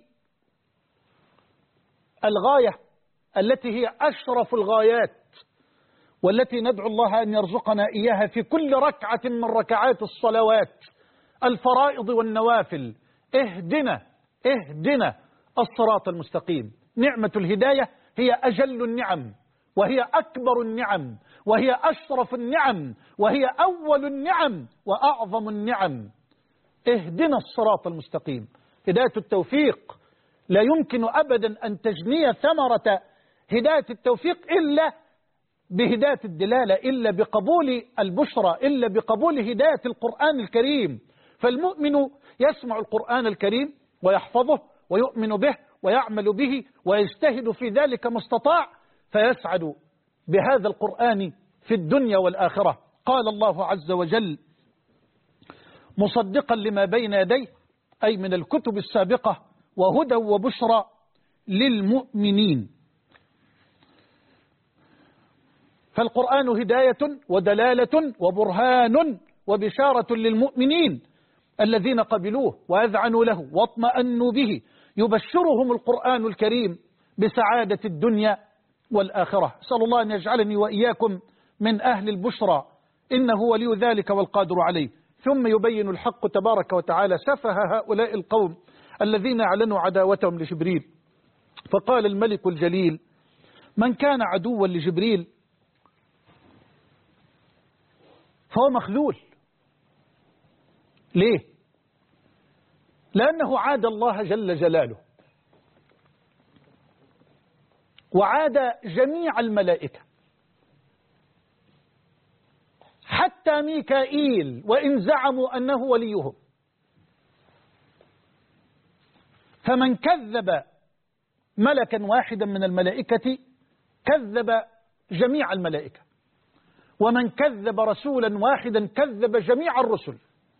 الغاية التي هي أشرف الغايات، والتي ندعو الله أن يرزقنا إياها في كل ركعة من ركعات الصلوات الفرائض والنوافل. اهدنا الصراط المستقيم. نعمة الهداية هي أجل النعم، وهي أكبر النعم، وهي أشرف النعم، وهي أول النعم وأعظم النعم. اهدنا الصراط المستقيم. هداية التوفيق لا يمكن أبدا أن تجني ثمرة هداية التوفيق إلا بهداية الدلالة، إلا بقبول البشرى، إلا بقبول هداية القرآن الكريم. فالمؤمن يسمع القرآن الكريم ويحفظه ويؤمن به ويعمل به ويجتهد في ذلك ما استطاع، فيسعد بهذا القرآن في الدنيا والآخرة. قال الله عز وجل مصدقا لما بين يديه، أي من الكتب السابقة، وهدى وبشرى للمؤمنين. فالقرآن هداية ودلالة وبرهان وبشارة للمؤمنين الذين قبلوه وأذعنوا له واطمأنوا به، يبشرهم القرآن الكريم بسعادة الدنيا والآخرة. أسأل الله أن يجعلني وإياكم من أهل البشرى، إنه ولي ذلك والقادر عليه. ثم يبين الحق تبارك وتعالى سفه هؤلاء القوم الذين أعلنوا عداوتهم لجبريل. فقال الملك الجليل: من كان عدوا لجبريل فهو مخذول. ليه؟ لأنه عاد الله جل جلاله، وعاد جميع الملائكة، حتى ميكائيل وإن زعموا أنه وليهم. فمن كذب ملكا واحدا من الملائكة كذب جميع الملائكة، ومن كذب رسولا واحدا كذب جميع الرسل.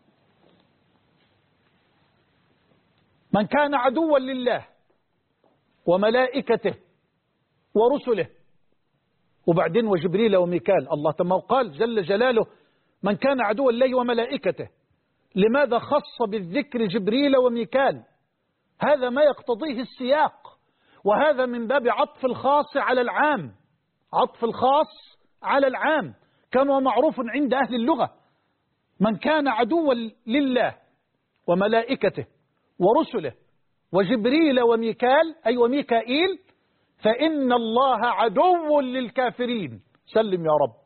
من كان عدوا لله وملائكته ورسله، وبعدين وجبريل وميكال. الله تما قال جل جلاله: من كان عدوا لله وملائكته. لماذا خص بالذكر جبريل وميكال؟ هذا ما يقتضيه السياق، وهذا من باب عطف الخاص على العام، عطف الخاص على العام كما معروف عند أهل اللغة. من كان عدوا لله وملائكته ورسله وجبريل وميكال أي وميكائيل فإن الله عدو للكافرين. سلم يا رب.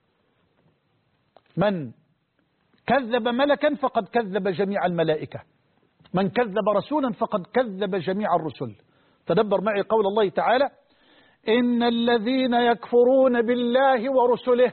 من كذب ملكا فقد كذب جميع الملائكة، من كذب رسولا فقد كذب جميع الرسل. تدبر معي قول الله تعالى: إن الذين يكفرون بالله ورسله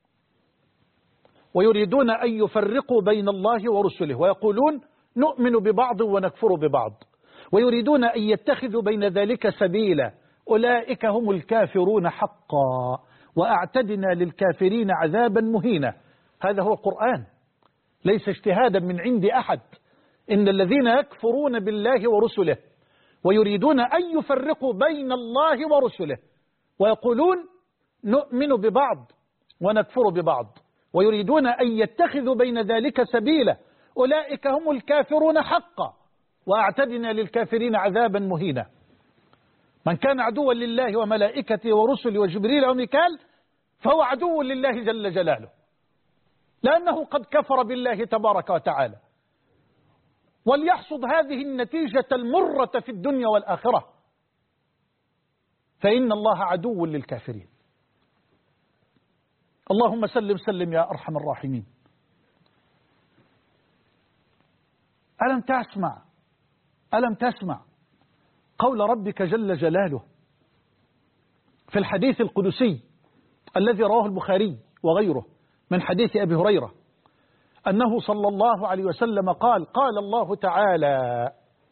ويريدون أن يفرقوا بين الله ورسله ويقولون نؤمن ببعض ونكفر ببعض ويريدون أن يتخذوا بين ذلك سبيلا أولئك هم الكافرون حقا وأعتدنا للكافرين عذابا مهينا. هذا هو القرآن، ليس اجتهادا من عند أحد. إن الذين يكفرون بالله ورسله ويريدون أن يفرقوا بين الله ورسله ويقولون نؤمن ببعض ونكفر ببعض ويريدون أن يتخذوا بين ذلك سبيلا أولئك هم الكافرون حقا وأعتدنا للكافرين عذابا مهينا. من كان عدوا لله وملائكته ورسله وجبريل وميكال فهو عدو لله جل جلاله، لأنه قد كفر بالله تبارك وتعالى. وليحصد هذه النتيجة المرة في الدنيا والآخرة، فإن الله عدو للكافرين. اللهم سلم سلم يا أرحم الراحمين. ألم تسمع قول ربك جل جلاله في الحديث القدسي الذي رواه البخاري وغيره من حديث أبي هريرة أنه صلى الله عليه وسلم قال: قال الله تعالى: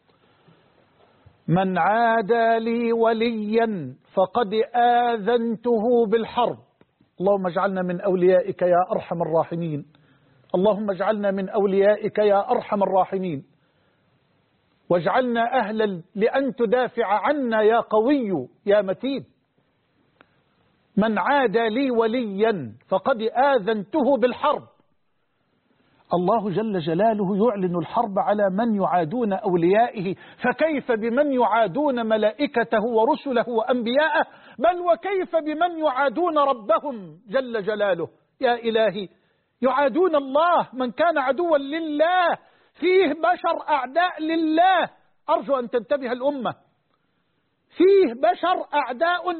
من عادى لي وليا فقد آذنته بالحرب. اللهم اجعلنا من أوليائك يا أرحم الراحمين، اللهم اجعلنا من أوليائك يا أرحم الراحمين، واجعلنا أهلا لأن تدافع عنا يا قوي يا متين. من عادى لي وليا فقد آذنته بالحرب. الله جل جلاله يعلن الحرب على من يعادون أوليائه، فكيف بمن يعادون ملائكته ورسله وأنبياءه، بل وكيف بمن يعادون ربهم جل جلاله. يا إلهي، يعادون الله. من كان عدوا لله فيه بشر أعداء لله. أرجو أن تنتبه الأمة، فيه بشر أعداء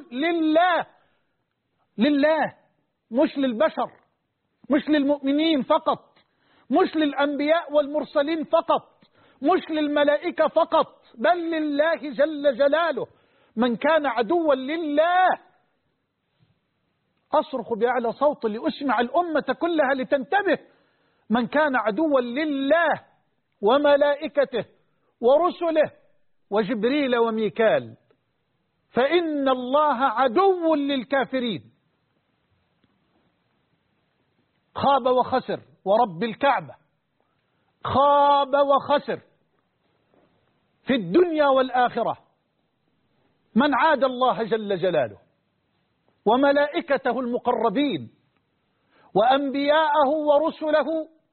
لله مش للبشر، مش للمؤمنين فقط، مش للأنبياء والمرسلين فقط، مش للملائكة فقط، بل لله جل جلاله. من كان عدوا لله، أصرخ بأعلى صوت لأسمع الأمة كلها لتنتبه، من كان عدوا لله وملائكته ورسله وجبريل وميكال فإن الله عدو للكافرين. خاب وخسر، ورب الكعبة خاب وخسر في الدنيا والآخرة من عاد الله جل جلاله. وملائكته المقربين وأنبياءه ورسله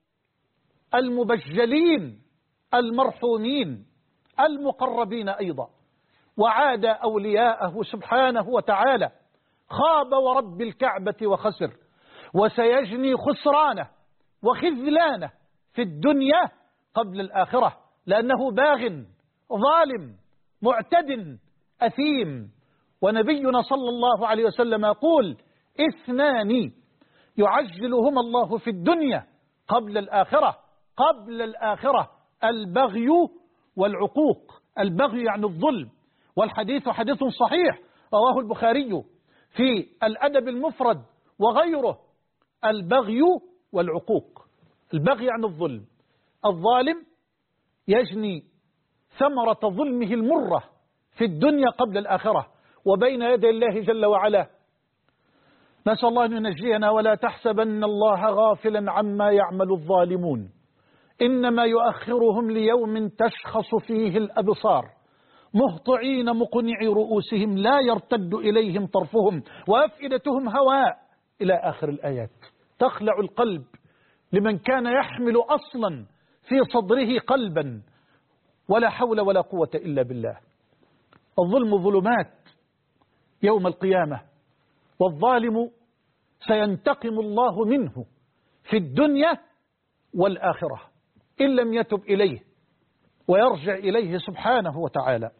المبجلين المرحومين المقربين أيضا، وعاد أولياءه سبحانه وتعالى. خاب ورب الكعبة وخسر، وسيجني خسرانه وخذلانه في الدنيا قبل الآخرة، لأنه باغ ظالم معتد أثيم. ونبينا صلى الله عليه وسلم يقول: اثنان يعجلهما الله في الدنيا قبل الآخرة البغي والعقوق. البغي يعني الظلم، والحديث حديث صحيح رواه البخاري في الأدب المفرد وغيره. البغي والعقوق، البغي يعني الظلم، الظالم يجني ثمرة ظلمه المرة في الدنيا قبل الآخرة وبين يدي الله جل وعلا. نسأل الله أن ينجينا. ولا تحسبن الله غافلا عما يعمل الظالمون، إنما يؤخرهم ليوم تشخص فيه الأبصار مهطعين مقنعي رؤوسهم لا يرتد إليهم طرفهم وأفئدتهم هواء، إلى آخر الآيات. تخلع القلب لمن كان يحمل أصلا في صدره قلبا. ولا حول ولا قوة إلا بالله. الظلم ظلمات يوم القيامة، والظالم سينتقم الله منه في الدنيا والآخرة إن لم يتب إليه ويرجع إليه سبحانه وتعالى.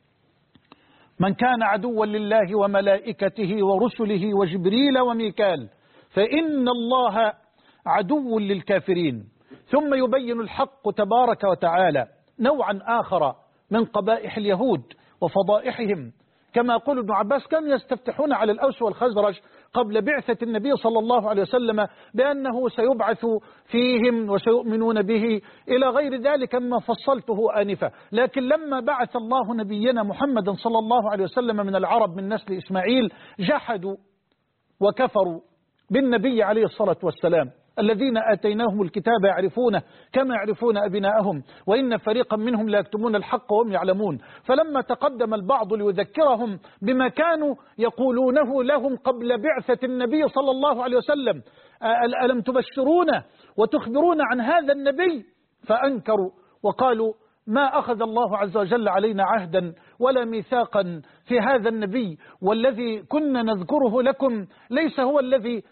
من كان عدوا لله وملائكته ورسله وجبريل وميكال فإن الله عدو للكافرين. ثم يبين الحق تبارك وتعالى نوعا آخر من قبائح اليهود وفضائحهم. كما يقول ابن عباس: كانوا يستفتحون على الأوس والخزرج قبل بعثة النبي صلى الله عليه وسلم بأنه سيبعث فيهم وسيؤمنون به إلى غير ذلك مما فصلته آنفا. لكن لما بعث الله نبينا محمدا صلى الله عليه وسلم من العرب من نسل إسماعيل جحدوا وكفروا بالنبي عليه الصلاة والسلام. الذين آتيناهم الكتاب يعرفونه كما يعرفون أبناءهم وإن فريقا منهم لا يكتمون الحق وهم يعلمون. فلما تقدم البعض ليذكرهم بما كانوا يقولونه لهم قبل بعثة النبي صلى الله عليه وسلم: ألم تبشرونا وتخبرون عن هذا النبي؟ فأنكروا وقالوا: ما أخذ الله عز وجل علينا عهدا ولا ميثاقا في هذا النبي، والذي كنا نذكره لكم ليس هو الذي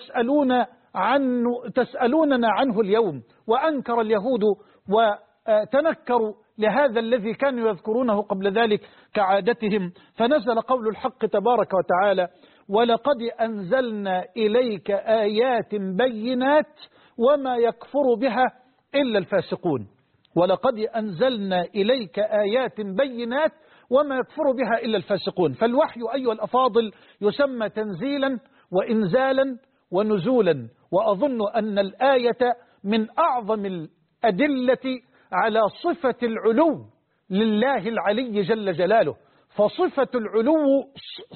تسألوننا عنه اليوم. وأنكر اليهود وتنكروا لهذا الذي كانوا يذكرونه قبل ذلك كعادتهم. فنزل قول الحق تبارك وتعالى: ولقد أنزلنا إليك آيات بينات وما يكفر بها إلا الفاسقون. ولقد أنزلنا إليك آيات بينات وما يكفر بها إلا الفاسقون. فالوحي أيها الأفاضل يسمى تنزيلا وإنزالا ونزولا. وأظن أن الآية من أعظم الأدلة على صفة العلو لله العلي جل جلاله. فصفة العلو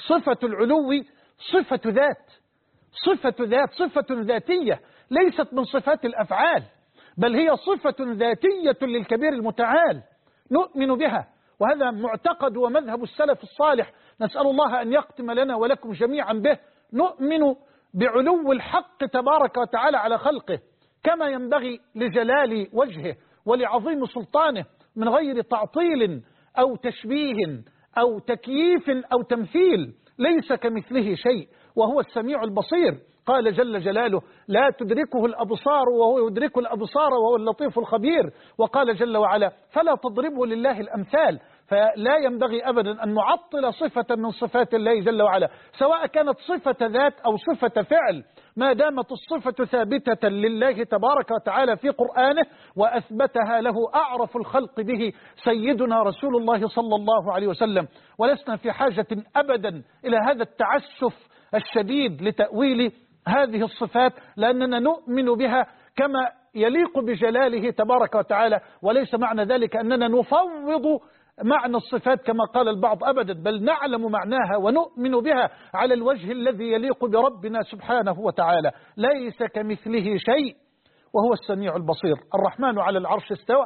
صفة ذات، صفة ذاتية ليست من صفات الأفعال، بل هي صفة ذاتية للكبير المتعال نؤمن بها. وهذا معتقد ومذهب السلف الصالح، نسأل الله أن يختم لنا ولكم جميعا به. نؤمن بعلو الحق تبارك وتعالى على خلقه كما ينبغي لجلال وجهه ولعظيم سلطانه، من غير تعطيل أو تشبيه أو تكييف أو تمثيل. ليس كمثله شيء وهو السميع البصير. قال جل جلاله: لا تدركه الأبصار وهو يدرك الأبصار وهو اللطيف الخبير. وقال جل وعلا: فلا تضربوا لله الأمثال. فلا ينبغي أبدا أن نعطل صفة من صفات الله جل وعلا، سواء كانت صفة ذات أو صفة فعل، ما دامت الصفة ثابتة لله تبارك وتعالى في قرآنه وأثبتها له أعرف الخلق به سيدنا رسول الله صلى الله عليه وسلم. ولسنا في حاجة أبدا إلى هذا التعسف الشديد لتأويل هذه الصفات، لأننا نؤمن بها كما يليق بجلاله تبارك وتعالى. وليس معنى ذلك أننا نفوض معنى الصفات كما قال البعض أبدا، بل نعلم معناها ونؤمن بها على الوجه الذي يليق بربنا سبحانه وتعالى. ليس كمثله شيء وهو السميع البصير. الرحمن على العرش استوى،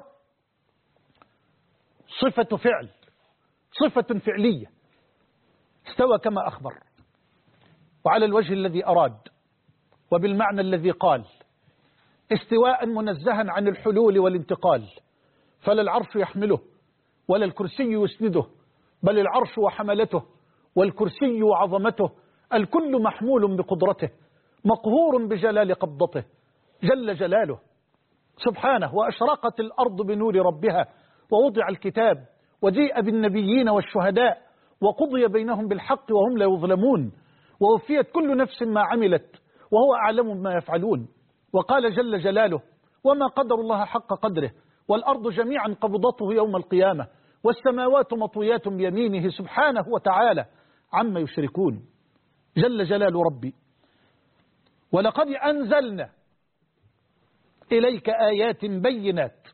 صفة فعل، صفة فعلية، استوى كما أخبر. وعلى الوجه الذي أراد وبالمعنى الذي قال، استواء منزها عن الحلول والانتقال، فلا العرش يحمله ولا الكرسي يسنده، بل العرش وحملته والكرسي وعظمته، الكل محمول بقدرته، مقهور بجلال قبضته جل جلاله سبحانه. وأشرقت الأرض بنور ربها، ووضع الكتاب، وجيء بالنبيين والشهداء، وقضي بينهم بالحق وهم لا يظلمون، ووفيت كل نفس ما عملت وهو أعلم بما يفعلون. وقال جل جلاله: وما قدر الله حق قدره، والأرض جميعا قبضته يوم القيامة، والسماوات مطويات بيمينه سبحانه وتعالى عما يشركون جل جلال ربي. ولقد أنزلنا إليك آيات بينات.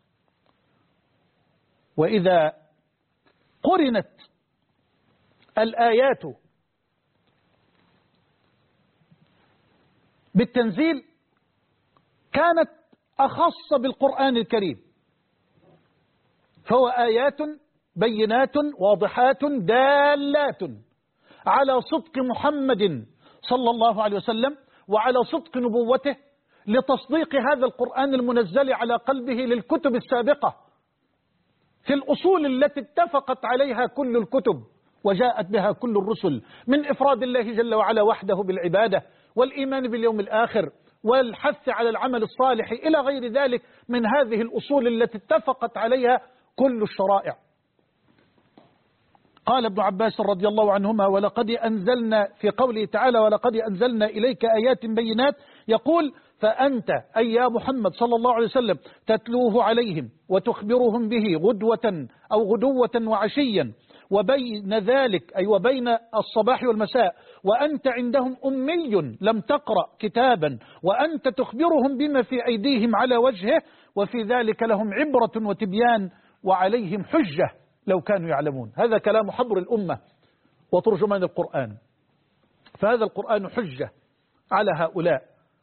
وإذا قرنت الآيات بالتنزيل كانت أخص بالقرآن الكريم، فهو آيات بينات واضحات دالات على صدق محمد صلى الله عليه وسلم وعلى صدق نبوته، لتصديق هذا القرآن المنزل على قلبه للكتب السابقة في الأصول التي اتفقت عليها كل الكتب وجاءت بها كل الرسل، من إفراد الله جل وعلا وحده بالعبادة، والإيمان باليوم الآخر، والحث على العمل الصالح، إلى غير ذلك من هذه الأصول التي اتفقت عليها كل الشرائع. قال ابن عباس رضي الله عنهما: ولقد أنزلنا، في قوله تعالى: ولقد أنزلنا إليك آيات بينات، يقول: فأنت أي يا محمد صلى الله عليه وسلم تتلوه عليهم وتخبرهم به غدوة وعشيا، وبين ذلك أي وبين الصباح والمساء، وأنت عندهم أمي لم تقرأ كتابا، وأنت تخبرهم بما في أيديهم على وجهه، وفي ذلك لهم عبرة وتبيان وعليهم حجة لو كانوا يعلمون. هذا كلام حبر الأمة وترجمان القرآن، فهذا القرآن حجة على هؤلاء.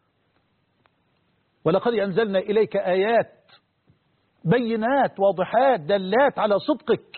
ولقد أنزلنا إليك آيات بينات واضحات دالات على صدقك،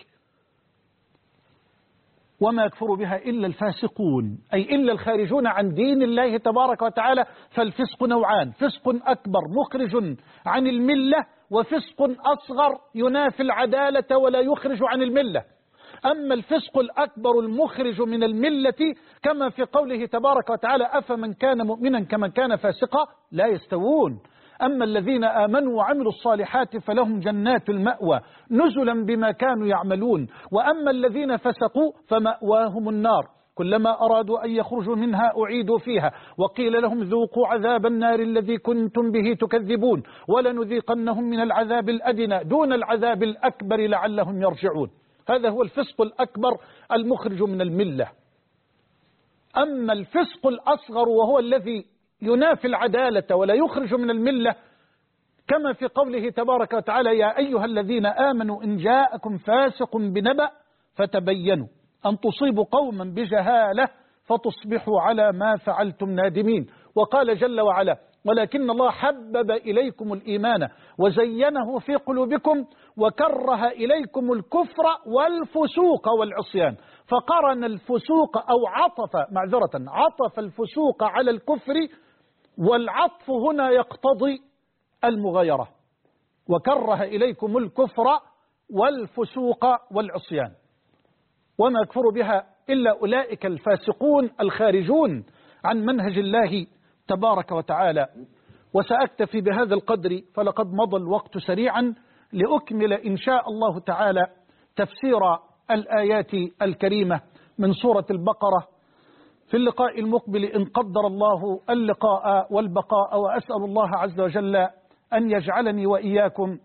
وما يكفر بها إلا الفاسقون، أي إلا الخارجون عن دين الله تبارك وتعالى. فالفسق نوعان: فسق أكبر مخرج عن الملة، وفسق أصغر ينافي العدالة ولا يخرج عن الملة. أما الفسق الأكبر المخرج من الملة كما في قوله تبارك وتعالى: أفمن كان مؤمنا كمن كان فاسقا لا يستوون. أما الذين آمنوا وعملوا الصالحات فلهم جنات المأوى نزلا بما كانوا يعملون. وأما الذين فسقوا فمأواهم النار كلما أرادوا أن يخرجوا منها أعيدوا فيها، وقيل لهم ذوقوا عذاب النار الذي كنتم به تكذبون، ولنذيقنهم من العذاب الأدنى دون العذاب الأكبر لعلهم يرجعون. هذا هو الفسق الأكبر المخرج من الملة. أما الفسق الأصغر وهو الذي ينافي العدالة ولا يخرج من الملة كما في قوله تبارك وتعالى: يا أيها الذين آمنوا إن جاءكم فاسق بنبأ فتبينوا أن تصيبوا قوما بجهالة فتصبحوا على ما فعلتم نادمين. وقال جل وعلا: ولكن الله حبب إليكم الإيمان وزينه في قلوبكم وكره إليكم الكفر والفسوق والعصيان. فقرن الفسوق أو عطف الفسوق على الكفر، والعطف هنا يقتضي المغايرة: وكره إليكم الكفر والفسوق والعصيان. وما يكفر بها إلا أولئك الفاسقون الخارجون عن منهج الله تبارك وتعالى. وسأكتفي بهذا القدر فلقد مضى الوقت سريعا، لأكمل إن شاء الله تعالى تفسير الآيات الكريمة من سورة البقرة في اللقاء المقبل إن قدر الله اللقاء والبقاء. وأسأل الله عز وجل أن يجعلني وإياكم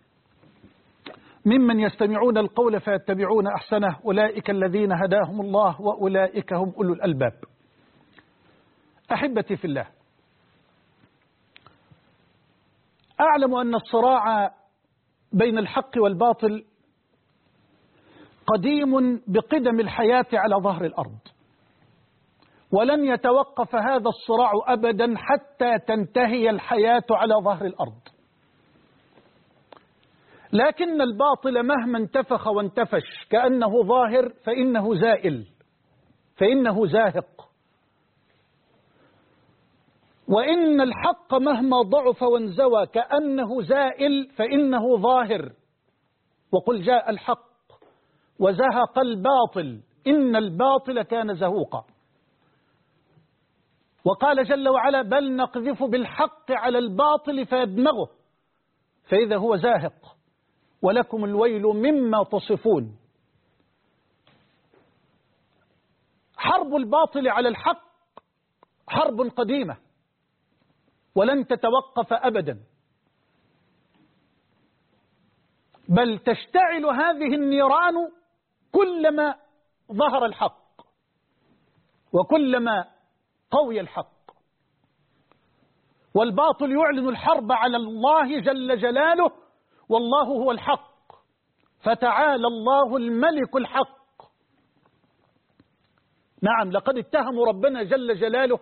ممن يستمعون القول فيتبعون أحسنه، أولئك الذين هداهم الله وأولئك هم أولو الألباب. أحبتي في الله، أعلم أن الصراع بين الحق والباطل قديم بقدم الحياة على ظهر الأرض، ولن يتوقف هذا الصراع أبدا حتى تنتهي الحياة على ظهر الأرض. لكن الباطل مهما انتفخ وانتفش كأنه ظاهر فإنه زائل، فإنه زاهق. وإن الحق مهما ضعف وانزوى كأنه زائل فإنه ظاهر. وقل جاء الحق وزهق الباطل إن الباطل كان زهوقا. وقال جل وعلا بل نقذف بالحق على الباطل فيدمغه فإذا هو زاهق ولكم الويل مما تصفون. حرب الباطل على الحق حرب قديمة ولن تتوقف أبدا، بل تشتعل هذه النيران كلما ظهر الحق وكلما قوي الحق. والباطل يعلن الحرب على الله جل جلاله والله هو الحق، فتعالى الله الملك الحق. نعم، لقد اتهموا ربنا جل جلاله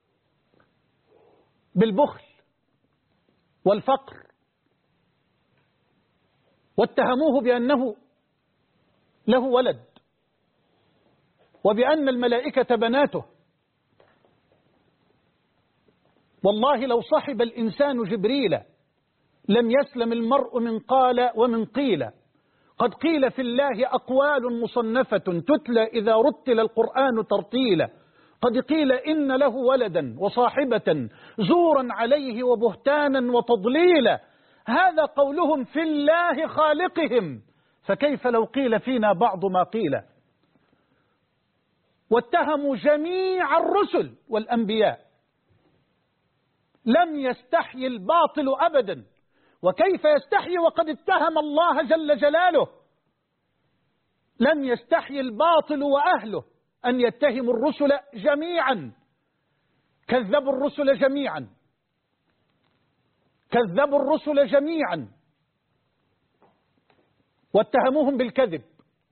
بالبخل والفقر، واتهموه بأنه له ولد وبأن الملائكة بناته. والله لو صحب الإنسان جبريل لم يسلم المرء من قال ومن قيل. قد قيل في الله أقوال مصنفة تتلى إذا رتل القرآن ترتيلا. قد قيل إن له ولدا وصاحبة زورا عليه وبهتانا وتضليلا. هذا قولهم في الله خالقهم، فكيف لو قيل فينا بعض ما قيل. واتهموا جميع الرسل والأنبياء، لم يستحي الباطل أبدا. وكيف يستحي وقد اتهم الله جل جلاله؟ لم يستحي الباطل وأهله أن يتهموا الرسل جميعا. كذبوا الرسل جميعا، كذبوا الرسل جميعا واتهموهم بالكذب،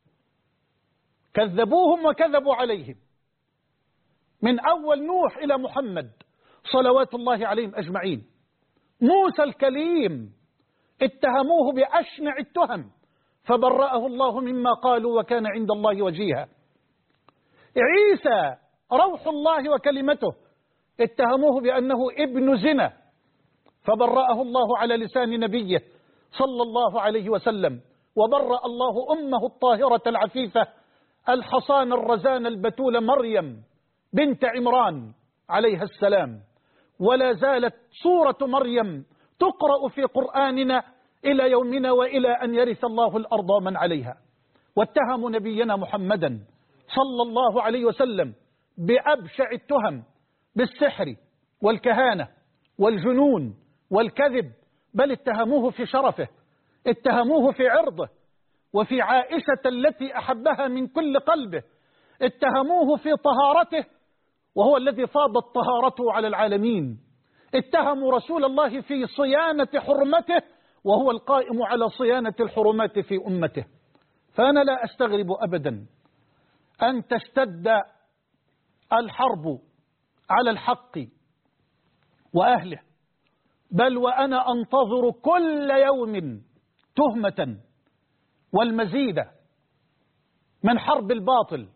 كذبوهم وكذبوا عليهم، من أول نوح إلى محمد صلوات الله عليهم أجمعين. موسى الكليم اتهموه بأشنع التهم فبرأه الله مما قالوا وكان عند الله وجيها. عيسى روح الله وكلمته اتهموه بأنه ابن زنا فبرأه الله على لسان نبيه صلى الله عليه وسلم، وبرأ الله أمه الطاهرة العفيفة الحصان الرزان البتول مريم بنت عمران عليها السلام. ولا زالت سورة مريم تقرأ في قرآننا إلى يومنا وإلى أن يرث الله الأرض ومن عليها. واتهموا نبينا محمدا صلى الله عليه وسلم بأبشع التهم، بالسحر والكهانة والجنون والكذب، بل اتهموه في شرفه، اتهموه في عرضه وفي عائشة التي أحبها من كل قلبه، اتهموه في طهارته وهو الذي فاضت طهارته على العالمين، اتهموا رسول الله في صيانة حرمته وهو القائم على صيانة الحرمات في أمته. فأنا لا أستغرب أبدا أن تشتد الحرب على الحق وأهله، بل وأنا أنتظر كل يوم تهمة والمزيد من حرب الباطل،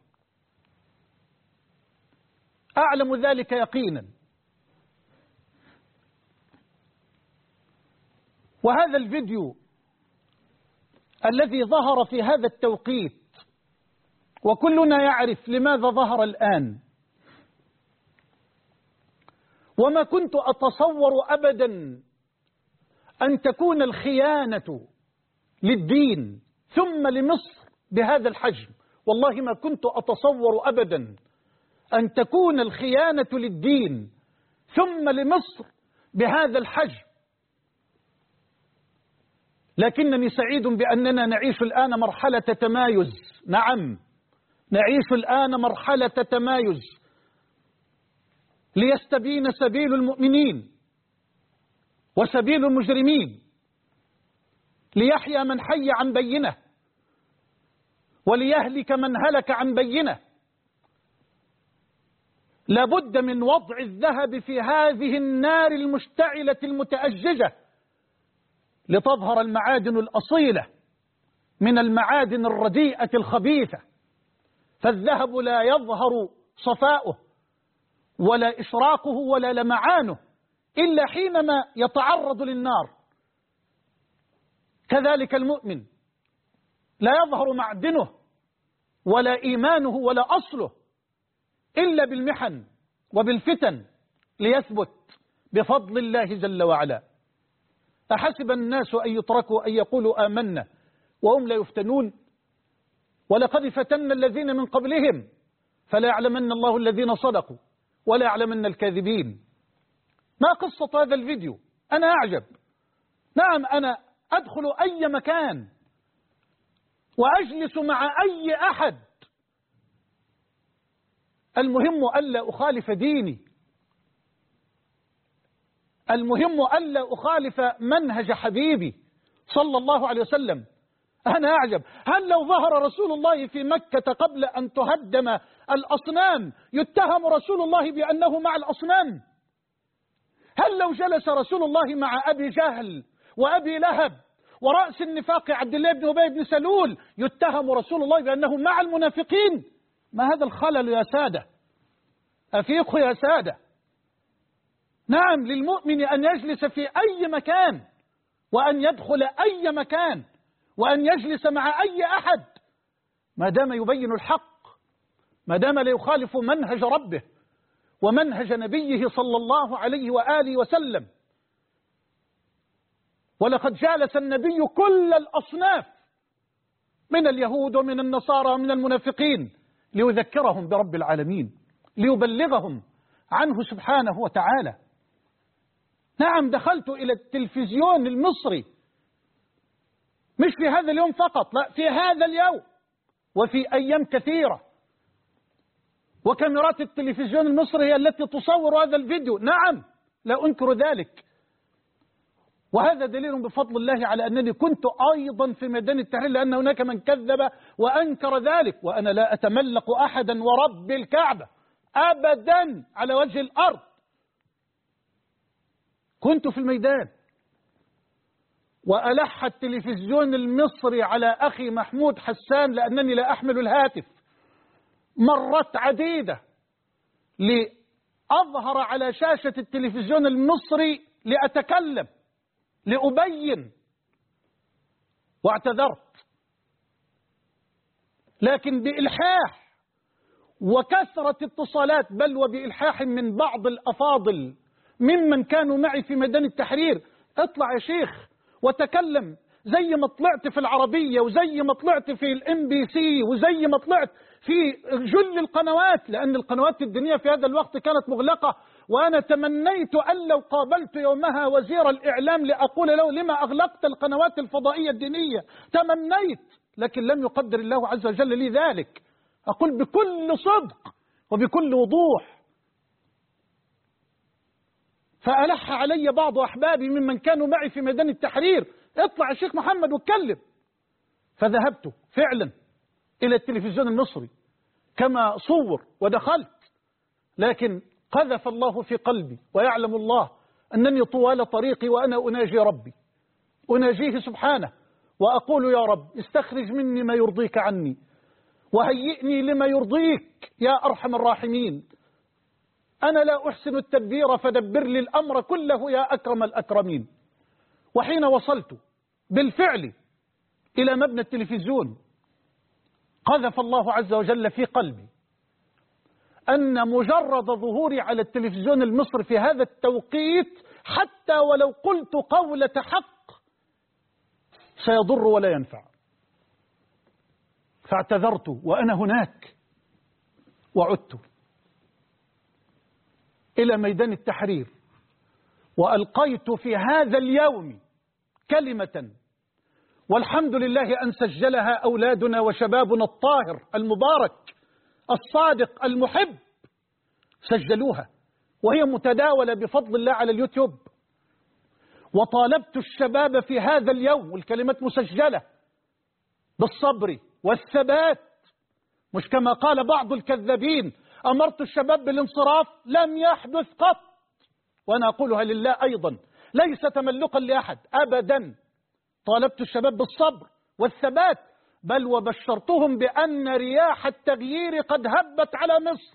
أعلم ذلك يقينا. وهذا الفيديو الذي ظهر في هذا التوقيت وكلنا يعرف لماذا ظهر الآن، وما كنت أتصور أبدا أن تكون الخيانة للدين ثم لمصر بهذا الحجم. والله ما كنت أتصور أبدا أن تكون الخيانة للدين ثم لمصر بهذا الحجم. لكنني سعيد بأننا نعيش الآن مرحلة تمايز. نعم، نعيش الآن مرحلة تمايز ليستبين سبيل المؤمنين وسبيل المجرمين، ليحيى من حي عن بينه وليهلك من هلك عن بينه. لابد من وضع الذهب في هذه النار المشتعلة المتأججة لتظهر المعادن الأصيلة من المعادن الرديئة الخبيثة. فالذهب لا يظهر صفاؤه ولا إشراقه ولا لمعانه إلا حينما يتعرض للنار. كذلك المؤمن لا يظهر معدنه ولا إيمانه ولا أصله إلا بالمحن وبالفتن ليثبت بفضل الله جل وعلا. أحسب الناس أن يتركوا أن يقولوا آمنا وهم لا يفتنون ولقد فتنا الذين من قبلهم فلا يعلمن الله الذين صدقوا ولا يعلمن الكاذبين. ما قصة هذا الفيديو؟ أنا أعجب. نعم، أنا أدخل أي مكان وأجلس مع أي أحد، المهم ألا أخالف ديني، المهم ألا أخالف منهج حبيبي صلى الله عليه وسلم. أنا أعجب، هل لو ظهر رسول الله في مكة قبل أن تهدم الأصنام يتهم رسول الله بأنه مع الأصنام؟ هل لو جلس رسول الله مع أبي جهل وأبي لهب ورأس النفاق عبد الله بن أبي بن سلول يتهم رسول الله بأنه مع المنافقين؟ ما هذا الخلل يا سادة؟ أفيقوا يا سادة. نعم، للمؤمن أن يجلس في أي مكان وأن يدخل أي مكان وأن يجلس مع أي أحد ما دام يبين الحق، ما دام لا يخالف منهج ربه ومنهج نبيه صلى الله عليه وآله وسلم. ولقد جالس النبي كل الأصناف من اليهود ومن النصارى ومن المنافقين ليذكرهم برب العالمين، ليبلغهم عنه سبحانه وتعالى. نعم، دخلت إلى التلفزيون المصري مش في هذا اليوم فقط، لا، في هذا اليوم وفي أيام كثيرة، وكاميرات التلفزيون المصري هي التي تصور هذا الفيديو. نعم، لا أنكر ذلك، وهذا دليل بفضل الله على أنني كنت أيضا في ميدان التحرير، لأن هناك من كذب وأنكر ذلك، وأنا لا أتملق أحدا ورب الكعبة أبدا على وجه الأرض. كنت في الميدان، وألح التلفزيون المصري على أخي محمود حسان لأنني لا أحمل الهاتف مرات عديدة لأظهر على شاشة التلفزيون المصري لأتكلم لأبين، واعتذرت، لكن بإلحاح وكثرة اتصالات، بل وبإلحاح من بعض الأفاضل ممن كانوا معي في ميدان التحرير: اطلع يا شيخ وتكلم زي ما طلعت في العربية وزي ما طلعت في الMBC وزي ما طلعت في جل القنوات، لأن القنوات الدينية في هذا الوقت كانت مغلقة. وأنا تمنيت أن لو قابلت يومها وزير الإعلام لأقول له: لما أغلقت القنوات الفضائية الدينية؟ تمنيت، لكن لم يقدر الله عز وجل لي ذلك. أقول بكل صدق وبكل وضوح. فألح علي بعض أحبابي ممن كانوا معي في ميدان التحرير: اطلع يا شيخ محمد واتكلم. فذهبت فعلا إلى التلفزيون المصري كما صور ودخلت، لكن قذف الله في قلبي، ويعلم الله أنني طوال طريقي وأنا أناجي ربي، أناجيه سبحانه، وأقول: يا رب استخرج مني ما يرضيك عني، وهيئني لما يرضيك يا أرحم الراحمين. أنا لا أحسن التدبير فدبر لي الأمر كله يا أكرم الأكرمين. وحين وصلت بالفعل إلى مبنى التلفزيون، قذف الله عز وجل في قلبي أن مجرد ظهوري على التلفزيون المصري في هذا التوقيت، حتى ولو قلت قولة حق، سيضر ولا ينفع. فاعتذرت وأنا هناك، وعدت إلى ميدان التحرير، وألقيت في هذا اليوم كلمة، والحمد لله أن سجلها أولادنا وشبابنا الطاهر المبارك الصادق المحب، سجلوها وهي متداولة بفضل الله على اليوتيوب. وطالبت الشباب في هذا اليوم، والكلمات مسجلة، بالصبر والثبات، مش كما قال بعض الكذابين: أمرت الشباب بالانصراف. لم يحدث قط، وأنا أقولها لله أيضا، ليس تملقا لأحد أبدا. طالبت الشباب بالصبر والثبات، بل وبشرتهم بأن رياح التغيير قد هبت على مصر،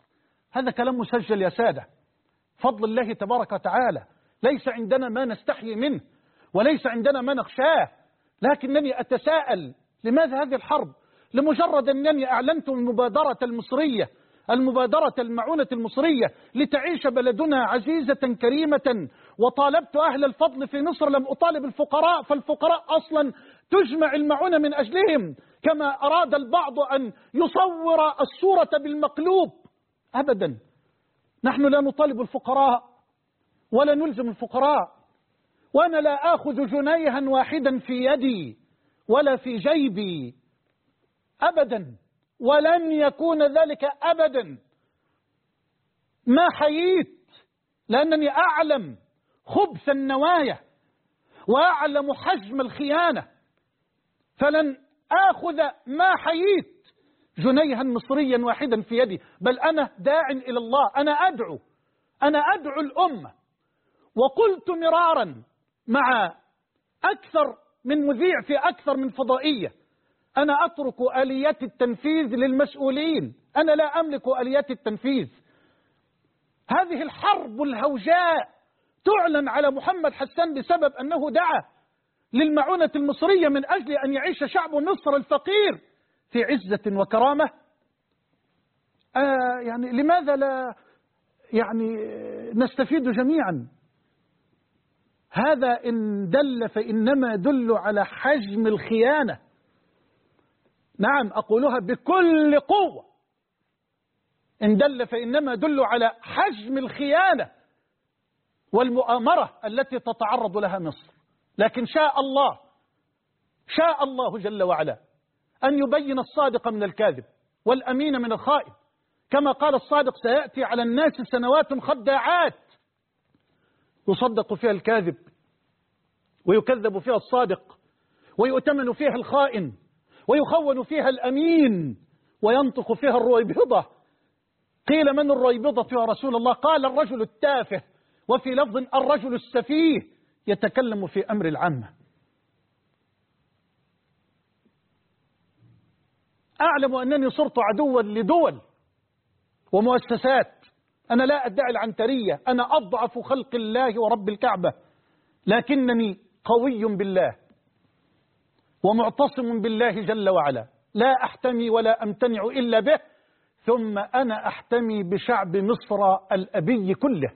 هذا كلام مسجل يا سادة، فضل الله تبارك وتعالى، ليس عندنا ما نستحي منه وليس عندنا ما نخشاه، لكنني أتساءل لماذا هذه الحرب؟ لمجرد أنني أعلنت المبادرة المصرية، المبادرة المعونة المصرية لتعيش بلدنا عزيزة كريمة، وطالبت أهل الفضل في مصر، لم أطالب الفقراء، فالفقراء أصلا تجمع المعونة من أجلهم، كما أراد البعض أن يصور الصورة بالمقلوب. أبدا، نحن لا نطالب الفقراء ولا نلزم الفقراء، وأنا لا آخذ جنيها واحدا في يدي ولا في جيبي أبدا، ولن يكون ذلك أبدا ما حييت، لأنني أعلم خبث النوايا وأعلم حجم الخيانة، فلن آخذ ما حييت جنيها مصريا واحدا في يدي، بل أنا داع إلى الله، أنا أدعو الأمة. وقلت مرارا مع أكثر من مذيع في أكثر من فضائية، أنا أترك آليات التنفيذ للمسؤولين، أنا لا أملك آليات التنفيذ. هذه الحرب الهوجاء تعلن على محمد حسان بسبب أنه دعا للمعونة المصرية من أجل أن يعيش شعب مصر الفقير في عزة وكرامة. يعني لماذا لا نستفيد جميعا؟ هذا إن دل فإنما يدل على حجم الخيانة. نعم، أقولها بكل قوة، إن دل فإنما يدل على حجم الخيانة والمؤامرة التي تتعرض لها مصر. لكن شاء الله جل وعلا أن يبين الصادق من الكاذب والأمين من الخائن، كما قال الصادق: سيأتي على الناس سنوات خداعات يصدق فيها الكاذب ويكذب فيها الصادق ويؤتمن فيها الخائن ويخون فيها الأمين وينطق فيها الرويبضة. قيل: من الرويبضة يا رسول الله؟ قال: الرجل التافه، وفي لفظ: الرجل السفيه يتكلم في أمر العامة. أعلم أنني صرت عدوا لدول ومؤسسات، أنا لا أدعي العنترية، أنا أضعف خلق الله ورب الكعبة، لكنني قوي بالله ومعتصم بالله جل وعلا، لا أحتمي ولا أمتنع إلا به. ثم أنا أحتمي بشعب مصر الأبي كله،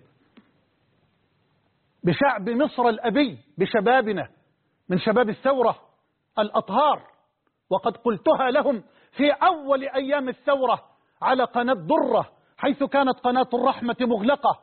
بشعب مصر الأبي، بشبابنا من شباب الثورة الأطهار، وقد قلتها لهم في أول أيام الثورة على قناة درة، حيث كانت قناة الرحمة مغلقة،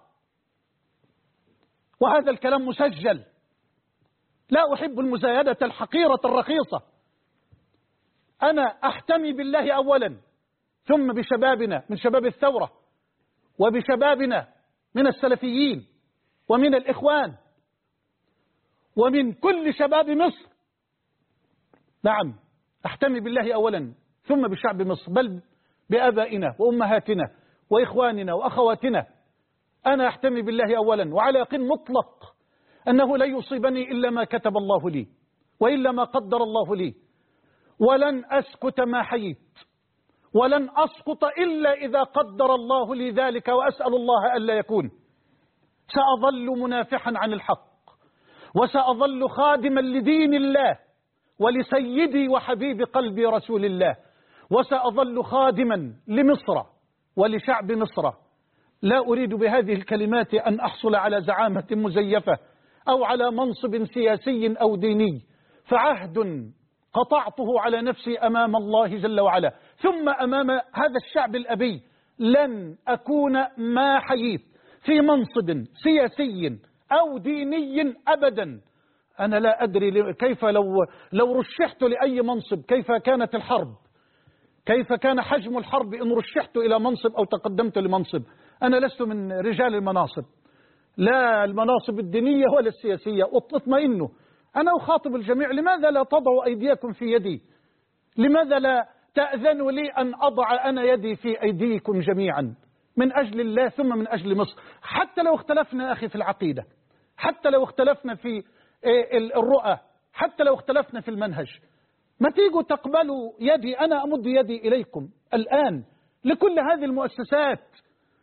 وهذا الكلام مسجل. لا أحب المزايدة الحقيرة الرخيصة. أنا أحتمي بالله أولا، ثم بشبابنا من شباب الثورة، وبشبابنا من السلفيين ومن الإخوان ومن كل شباب مصر. نعم، أحتمي بالله أولا ثم بشعب مصر، بل بآبائنا وأمهاتنا وإخواننا وأخواتنا. أنا أحتمي بالله أولا، وعلى يقين مطلق أنه لا يصيبني إلا ما كتب الله لي وإلا ما قدر الله لي، ولن أسكت ما حييت، ولن أسقط إلا إذا قدر الله لي ذلك، وأسأل الله ألا يكون. سأظل منافحا عن الحق، وسأظل خادما لدين الله ولسيدي وحبيب قلبي رسول الله، وسأظل خادما لمصر ولشعب مصر. لا أريد بهذه الكلمات أن أحصل على زعامة مزيفة أو على منصب سياسي أو ديني، فعهد قطعته على نفسي أمام الله جل وعلا ثم أمام هذا الشعب الأبي، لن أكون ما حييت في منصب سياسي أو ديني أبدا. أنا لا أدري كيف لو رشحت لأي منصب كيف كانت الحرب، كيف كان حجم الحرب إن رشحت إلى منصب أو تقدمت لمنصب. أنا لست من رجال المناصب، لا المناصب الدينية ولا السياسية. اطمئنوا، أنا أخاطب الجميع: لماذا لا تضعوا أيديكم في يدي؟ لماذا لا تأذنوا لي أن أضع أنا يدي في أيديكم جميعا من أجل الله ثم من أجل مصر؟ حتى لو اختلفنا أخي في العقيدة، حتى لو اختلفنا في الرؤى، حتى لو اختلفنا في المنهج، ما تيجوا تقبلوا يدي، أنا أمد يدي إليكم الآن لكل هذه المؤسسات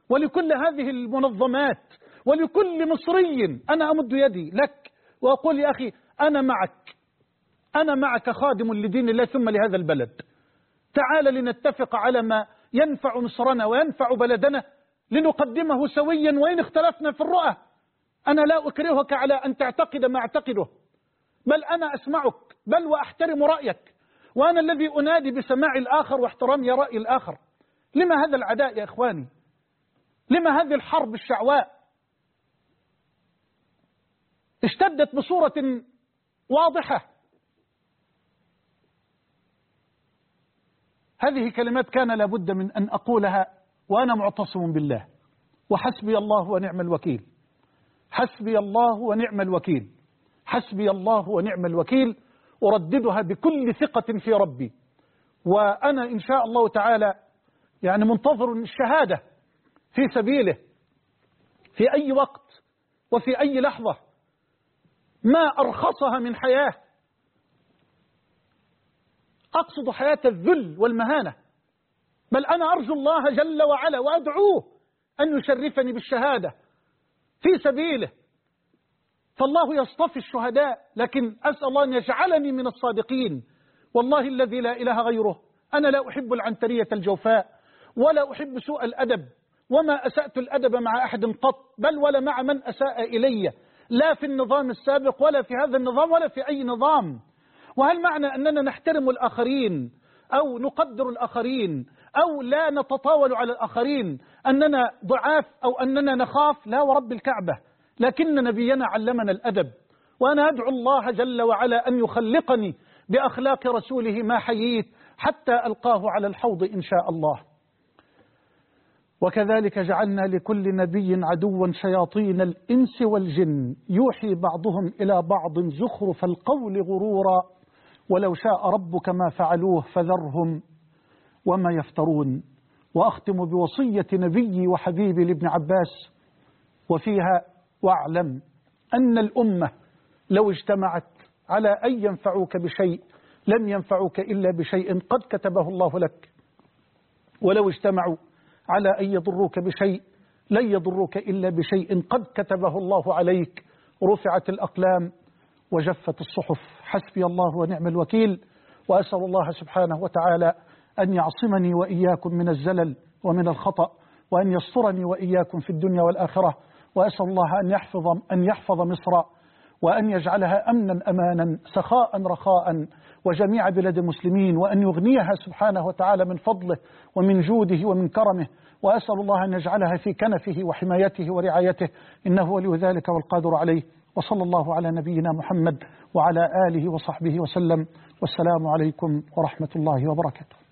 ولكل هذه المنظمات ولكل مصري أنا أمد يدي لك وأقول يا أخي أنا معك خادم لدين الله ثم لهذا البلد. تعال لنتفق على ما ينفع مصرنا وينفع بلدنا لنقدمه سويا وإن اختلفنا في الرؤى. أنا لا أكرهك على أن تعتقد ما أعتقده، بل أنا أسمعك، بل وأحترم رأيك، وأنا الذي أنادي بسماع الآخر واحترام رأي الآخر. لما هذا العداء يا إخواني؟ لما هذه الحرب الشعواء؟ اشتدت بصورة واضحة. هذه كلمات كان لابد من أن أقولها وأنا معتصم بالله، وحسبي الله ونعم الوكيل، حسبي الله ونعم الوكيل، حسبي الله ونعم الوكيل. أرددها بكل ثقة في ربي، وأنا إن شاء الله تعالى يعني منتظر الشهادة في سبيله في أي وقت وفي أي لحظة. ما أرخصها من حياة، أقصد حياة الذل والمهانة، بل أنا أرجو الله جل وعلا وأدعوه أن يشرفني بالشهادة في سبيله، فالله يصطفي الشهداء، لكن أسأل الله أن يجعلني من الصادقين. والله الذي لا إله غيره أنا لا أحب العنترية الجوفاء، ولا أحب سوء الأدب، وما أسأت الأدب مع أحد قط، بل ولا مع من أساء إلي، لا في النظام السابق ولا في هذا النظام ولا في أي نظام. وهل معنى أننا نحترم الآخرين أو نقدر الآخرين أو لا نتطاول على الآخرين أننا ضعاف أو أننا نخاف؟ لا ورب الكعبة، لكن نبينا علمنا الأدب، وأنا أدعو الله جل وعلا أن يخلقني بأخلاق رسوله ما حييت حتى ألقاه على الحوض إن شاء الله. وكذلك جعلنا لكل نبي عدوا شياطين الإنس والجن يوحي بعضهم إلى بعض زخرف القول غرورا ولو شاء ربك ما فعلوه فذرهم وما يفترون. وأختم بوصية نبيي وحبيبي لابن عباس وفيها: واعلم أن الأمة لو اجتمعت على أن ينفعوك بشيء لم ينفعوك إلا بشيء قد كتبه الله لك، ولو اجتمعوا على أن يضروك بشيء لن يضروك إلا بشيء قد كتبه الله عليك. رفعت الأقلام وجفت الصحف. حسبي الله ونعم الوكيل، وأسأل الله سبحانه وتعالى أن يعصمني وإياكم من الزلل ومن الخطأ، وأن يسترني وإياكم في الدنيا والآخرة. وأسأل الله أن يحفظ مصر وأن يجعلها أمنا أمانا سخاء رخاء وجميع بلاد المسلمين، وأن يغنيها سبحانه وتعالى من فضله ومن جوده ومن كرمه. وأسأل الله أن يجعلها في كنفه وحمايته ورعايته، إنه ولي ذلك والقادر عليه. وصلى الله على نبينا محمد وعلى آله وصحبه وسلم، والسلام عليكم ورحمة الله وبركاته.